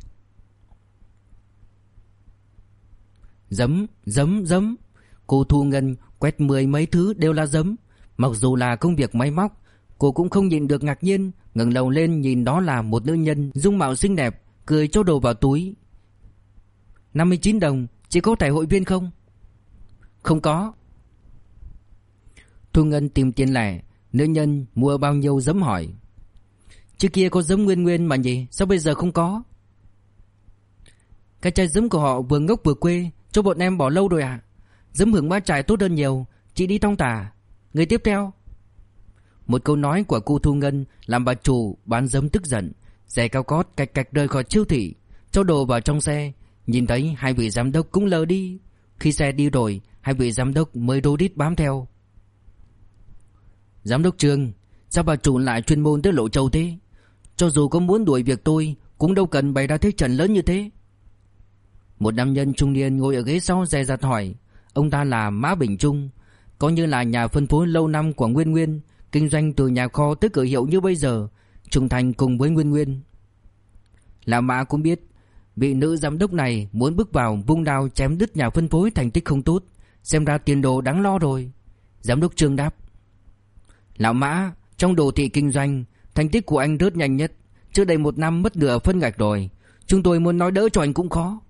Giấm. Cô Thu Ngân quét 10 mấy thứ đều là giấm. Mặc dù là công việc máy móc, cô cũng không nhịn được ngạc nhiên, ngẩng đầu lên nhìn đó là một nữ nhân dung mạo xinh đẹp, cười cho đồ vào túi. 59 đồng, chỉ có thẻ hội viên không? Không có. Thu Ngân tìm tiền lẻ. Nữ nhân mua bao nhiêu giấm hỏi. Trước kia có giấm nguyên mà nhỉ, sao bây giờ không có? Cái chai giấm của họ vừa ngốc vừa quê, cho bọn em bỏ lâu rồi à? Giấm Hưởng Mã Trại tốt hơn nhiều, chị đi thong thả. Người tiếp theo. Một câu nói của cô Thu Ngân làm bà chủ bán giấm tức giận, giày cao gót cạch cạch rời khỏi siêu thị, cho đồ vào trong xe. Nhìn thấy hai vị giám đốc cũng lờ đi. Khi xe đi rồi, hai vị giám đốc mới rô rít bám theo. Giám đốc Trương, sao bà chủ lại chuyên môn tới Lộ Châu thế? Cho dù có muốn đuổi việc tôi cũng đâu cần bày ra thế trận lớn như thế. Một nam nhân trung niên ngồi ở ghế sau dè dặt hỏi. Ông ta là Mã Bình Trung, coi như là nhà phân phối lâu năm của Nguyên Nguyên, kinh doanh từ nhà kho tới cửa hiệu như bây giờ, trung thành cùng với Nguyên Nguyên. Là Mã cũng biết vị nữ giám đốc này muốn bước vào vung đao chém đứt nhà phân phối, thành tích không tốt, xem ra tiền đồ đáng lo rồi. Giám đốc Trương đáp. Lão Mã, trong đồ thị kinh doanh, thành tích của anh rớt nhanh nhất, chưa đầy 1 năm mất nửa phân gạch rồi. Chúng tôi muốn nói đỡ cho anh cũng khó.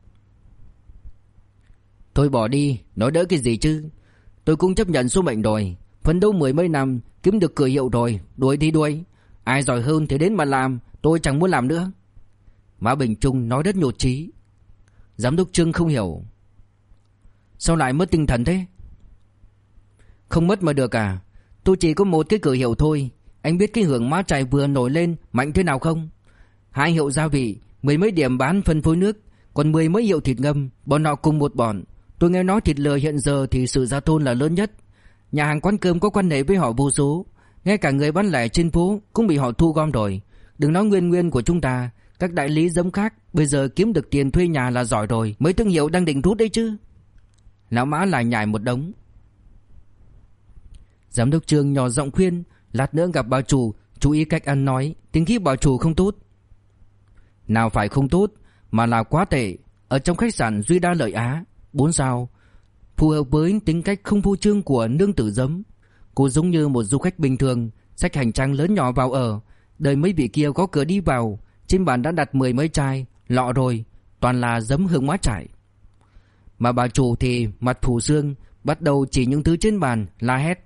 Thôi bỏ đi, nói đỡ cái gì chứ. Tôi cũng chấp nhận số mệnh rồi, phấn đấu 10 mấy năm kiếm được cửa hiệu rồi, đuổi thì đuổi. Ai giỏi hơn thì đến mà làm, tôi chẳng muốn làm nữa. Mã Bình Trung nói rất nhột trí. Giám đốc Trương không hiểu. Sao lại mất tinh thần thế? Không mất mà được à? Tôi chỉ có một cái cửa hiệu thôi. Anh biết cái Hưởng Mã Trại vừa nổi lên mạnh thế nào không? 2 hiệu gia vị, 10 mấy điểm bán phân phối nước, còn 10 mấy hiệu thịt ngâm, bọn họ cùng một bọn. Tôi nghe nói thịt lừa hiện giờ thì Sử Gia Thôn là lớn nhất. Nhà hàng quán cơm có quan hệ với họ vô số. Ngay cả người bán lẻ trên phố cũng bị họ thu gom rồi. Đừng nói Nguyên của chúng ta, các đại lý giấm khác bây giờ kiếm được tiền thuê nhà là giỏi rồi. Mấy thương hiệu đang định rút đấy chứ. Lão Mã lại nhảy một đống. Giám đốc Trương nhỏ giọng khuyên. Lát nữa gặp bà chủ, chú ý cách ăn nói, tính khí bà chủ không tốt. Nào phải không tốt, mà là quá tệ. Ở trong khách sạn Duy Đa Lợi Á 4 sao, phù hợp với tính cách không phô trương của nương tử giấm. Cô giống như một du khách bình thường, xách hành trang lớn nhỏ vào ở. Đợi mấy vị kia có cửa đi vào, trên bàn đã đặt 10 mấy chai lọ rồi, toàn là giấm Hưởng Mã Trại. Mà bà chủ thì mặt phủ xương, bắt đầu chỉ những thứ trên bàn, la hét.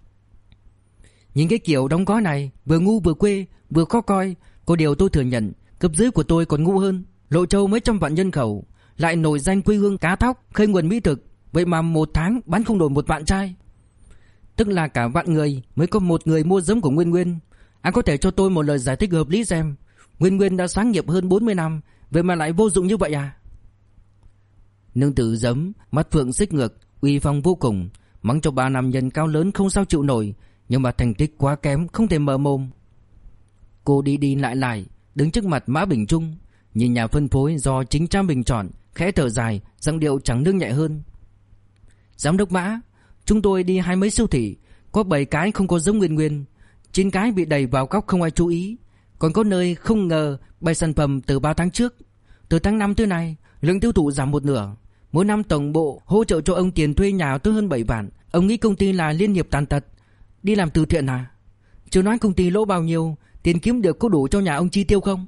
Nhìn cái kiểu đóng gói này, vừa ngu vừa quê, vừa khó coi. Có điều tôi thừa nhận, Cấp dưới của tôi còn ngu hơn. Lộ Châu mấy trăm vạn nhân khẩu, lại nổi danh quê hương cá thóc, khơi nguồn mỹ thực, vậy mà một tháng bán không đổi 1 vạn chai. Tức là cả vạn người mới có 1 người mua giấm của Nguyên Nguyên. Anh có thể cho tôi một lời giải thích hợp lý xem. Nguyên Nguyên đã sáng nghiệp hơn 40 năm, vậy mà lại vô dụng như vậy à? Nương tử Giấm mắt phượng xích ngược, uy phong vô cùng, mắng cho 3 nam nhân cao lớn không sao chịu nổi, nhưng mà thành tích quá kém không thể mở mồm. Cô đi đi lại lại đứng trước mặt Mã Bình Trung, nhìn nhà phân phối do chính cha mình chọn, khẽ thở dài, giọng điệu chẳng nương nhẹ hơn. Giám đốc Mã, chúng tôi đi 20 mấy siêu thị, có 7 cái không có giống Nguyên Nguyên, 9 cái bị đẩy vào góc không ai chú ý, còn có nơi không ngờ bày sản phẩm từ 3 tháng trước. Từ tháng 5 tới nay, lượng tiêu thụ giảm 1/2. Mỗi năm tổng bộ hỗ trợ cho ông tiền thuê nhà tới hơn 7 vạn. Ông nghĩ công ty là liên hiệp tàn tật, đi làm từ thiện à? Chưa nói công ty lỗ bao nhiêu, tiền kiếm được có đủ cho nhà ông chi tiêu không?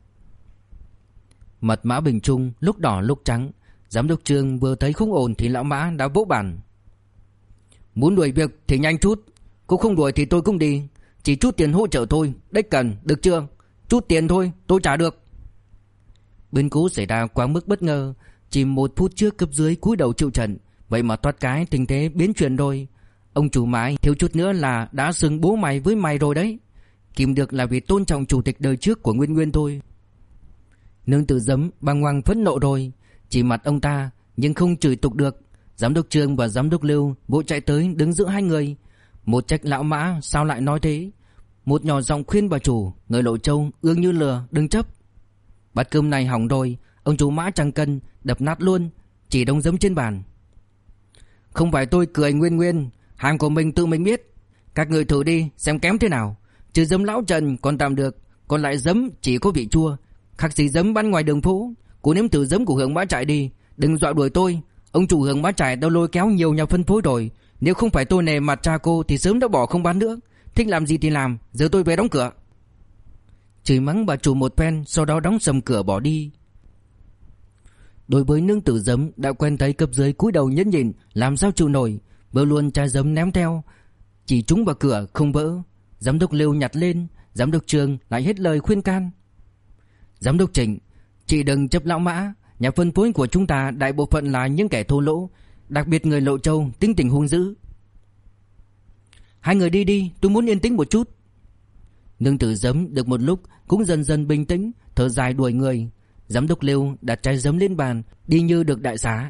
Mặt Mã Bình Trung lúc đỏ lúc trắng. Giám đốc Trương vừa thấy không ổn thì lão Mã đã vỗ bàn. Muốn đuổi việc thì nhanh chút, cũng không đuổi thì tôi cũng đi. Chỉ chút tiền hỗ trợ thôi, đếch cần, được chưa? Chút tiền thôi, tôi trả được. Biến cố xảy ra quá mức bất ngờ. Chỉ 1 phút trước cấp dưới cúi đầu chịu trận, vậy mà toát cái tình thế biến chuyển rồi. Ông chủ Mãi thiếu chút nữa là đã xưng bố mày với mày rồi đấy. Kìm được là vì tôn trọng chủ tịch đời trước của Nguyên Nguyên thôi. Nương tử Giấm bàng hoàng phẫn nộ rồi, chỉ mặt ông ta nhưng không chửi tục được. Giám đốc Trương và giám đốc Lưu vội chạy tới đứng giữa hai người. Một trách lão Mã sao lại nói thế, một nhỏ giọng khuyên bà chủ, người Lộ Châu ương như lừa, đừng chấp. Bát cơm này hỏng rồi, ông chủ Mã chẳng cân đập nát luôn, chỉ đống giấm trên bàn. Không phải tôi cười Nguyên Nguyên, hàng của mình tự mình biết. Các người thử đi xem kém thế nào. Trừ giấm lão Trần còn tạm được, còn lại giấm chỉ có vị chua, khác gì giấm bán ngoài đường phố. Cô nếm thử giấm của Hưởng Bá Trại đi, đừng dọa đuổi tôi. Ông chủ Hưởng Bá Trại đã lôi kéo nhiều nhà phân phối rồi, nếu không phải tôi nề mặt cha cô thì sớm đã bỏ không bán nữa. Thích làm gì thì làm, giờ tôi về đóng cửa. Chửi mắng bà chủ một phen, sau đó đóng sầm cửa bỏ đi. Đối với nương tử Giấm đã quen thấy cấp dưới cúi đầu nhẫn nhịn, làm sao chịu nổi, vơ luôn chai giấm ném theo, chỉ trúng vào cửa không vỡ. Giám đốc Lưu nhặt lên, giám đốc Trương lại hết lời khuyên can. Giám đốc Trịnh, chị đừng chấp lão Mã, nhà phân phối của chúng ta đại bộ phận là những kẻ thô lỗ, đặc biệt người Lộ Châu tính tình hung dữ. Hai người đi đi, tôi muốn yên tĩnh một chút. Nương tử Giấm được một lúc cũng dần dần bình tĩnh, thở dài đuổi người. Giám đốc Lưu đặt chai giấm lên bàn, đi như được đại xá.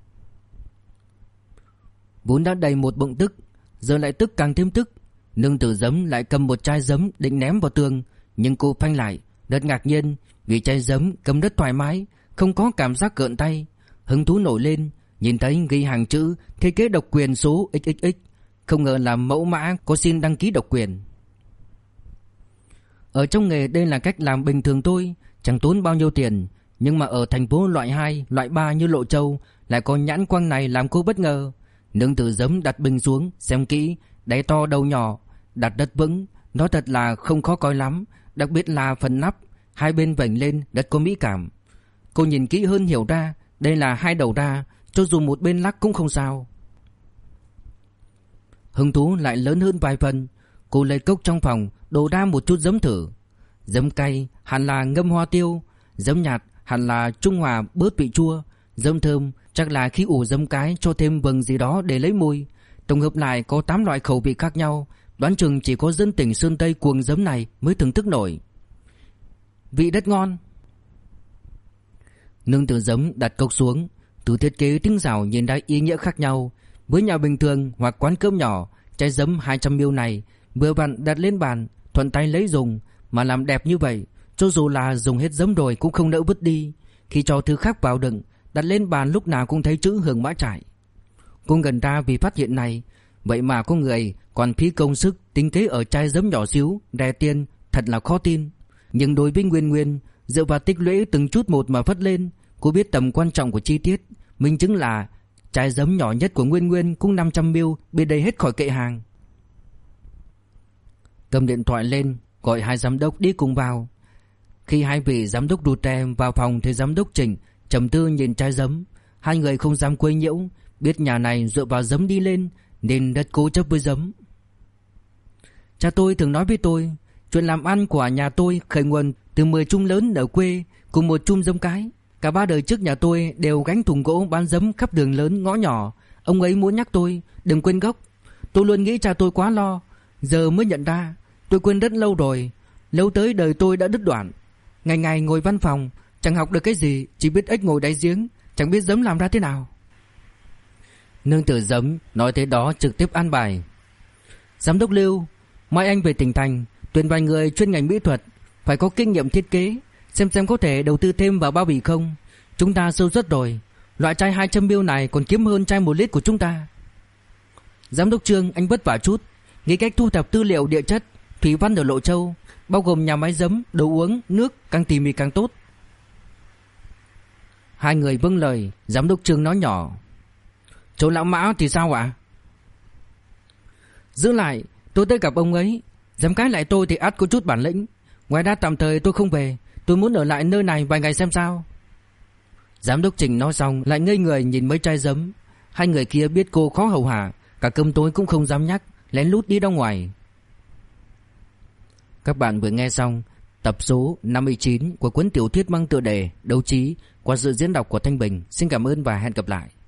Vốn đã đầy một bụng tức, giờ lại tức càng thêm tức. Nương tử Giấm lại cầm một chai giấm định ném vào tường, nhưng cô phanh lại, rất ngạc nhiên vì chai giấm cầm rất thoải mái, không có cảm giác gợn tay. Hứng thú nổi lên, nhìn thấy ghi hàng chữ thiết kế độc quyền số XXX, không ngờ là mẫu mã có xin đăng ký độc quyền. Ở trong nghề đây là cách làm bình thường thôi, chẳng tốn bao nhiêu tiền, nhưng mà ở thành phố loại 2, loại 3 như Lộ Châu lại có nhãn quang này làm cô bất ngờ. Nương tử Giấm đặt bình xuống, xem kỹ, đáy to đầu nhỏ, đặt đất vững, nói thật là không khó coi lắm, đặc biệt là phần nắp, hai bên vành lên rất có mỹ cảm. Cô nhìn kỹ hơn hiểu ra, đây là 2 đầu ra, cho dù một bên lắc cũng không sao. Hứng thú lại lớn hơn vài phần, cô lấy cốc trong phòng, đổ ra một chút giấm thử. Giấm cay hẳn là ngâm hoa tiêu, giấm nhạt hẳn là trung hòa bớt vị chua, giấm thơm chắc là khi ủ giấm cái cho thêm vừng gì đó để lấy mùi. Tổng hợp lại có 8 loại khẩu vị khác nhau, đoán chừng chỉ có dân tỉnh Sơn Tây cuồng giấm này mới thưởng thức nổi. Vị rất ngon. Nương tử Giấm đặt cốc xuống, từ thiết kế tinh xảo nhìn ra ý nghĩa khác nhau. Với nhà bình thường hoặc quán cơm nhỏ, chai giấm 200ml này vừa vặn đặt lên bàn, thuận tay lấy dùng, mà làm đẹp như vậy, cho dù là dùng hết giấm rồi cũng không nỡ vứt đi. Khi cho thứ khác vào đựng, đặt lên bàn lúc nào cũng thấy chữ Hưởng Bá Trại. Cô ngẩn ra vì phát hiện này, vậy mà có người còn phí công sức tính kế ở chai giấm nhỏ xíu, rẻ tiền, thật là khó tin. Nhưng đối với Nguyên Nguyên, dựa vào tích lũy từng chút một mà vất lên, cô biết tầm quan trọng của chi tiết. Minh chứng là chai giấm nhỏ nhất của Nguyên Nguyên cũng 500ml bị đầy hết khỏi kệ hàng. Cầm điện thoại lên, gọi 2 giám đốc đi cùng vào. Khi 2 vị giám đốc đu tre vào phòng thì giám đốc Trịnh trầm tư nhìn chai giấm. 2 người không dám quấy nhiễu, biết nhà này dựa vào giấm đi lên nên rất cố chấp với giấm. Cha tôi thường nói với tôi, chuyện làm ăn của nhà tôi khởi nguồn từ 10 chum lớn ở quê cùng một chum giống cái. Cả 3 đời trước nhà tôi đều gánh thùng gỗ bán giấm khắp đường lớn ngõ nhỏ. Ông ấy muốn nhắc tôi đừng quên gốc. Tôi luôn nghĩ cha tôi quá lo, giờ mới nhận ra tôi quên rất lâu rồi. Lâu tới đời tôi đã đứt đoạn. Ngày ngày ngồi văn phòng, chẳng học được cái gì, chỉ biết ếch ngồi đáy giếng, chẳng biết giấm làm ra thế nào. Nương tử giấm nói thế đó trực tiếp an bài. Giám đốc Lưu, mai anh về tỉnh thành tuyển vài người chuyên ngành mỹ thuật, phải có kinh nghiệm thiết kế, xem có thể đầu tư thêm vào bao bì không. Chúng ta sâu rất rồi, loại chai 200ml này còn kiếm hơn chai 1 lít của chúng ta. Giám đốc Trương, anh vất vả chút, nghĩ cách thu thập tư liệu địa chất, thủy văn ở Lộ Châu, bao gồm nhà máy giấm, đồ uống, nước, càng tỉ mỉ càng tốt. Hai người vâng lời. Giám đốc Trương nói nhỏ: Chỗ lão Mã thì sao ạ? Giữ lại, tôi tới gặp ông ấy. Dám cái lại tôi thì ắt có chút bản lĩnh. Ngoài ra tạm thời tôi không về, tôi muốn ở lại nơi này vài ngày xem sao. Giám đốc Trình nói xong lại ngây người nhìn mấy chai giấm. Hai người kia biết cô khó hầu hạ, cả cơm tối cũng không dám nhắc, lén lút đi ra ngoài. Các bạn vừa nghe xong tập số 59 của cuốn tiểu thuyết mang tựa đề Đấu trí qua sự diễn đọc của Thanh Bình. Xin cảm ơn và hẹn gặp lại.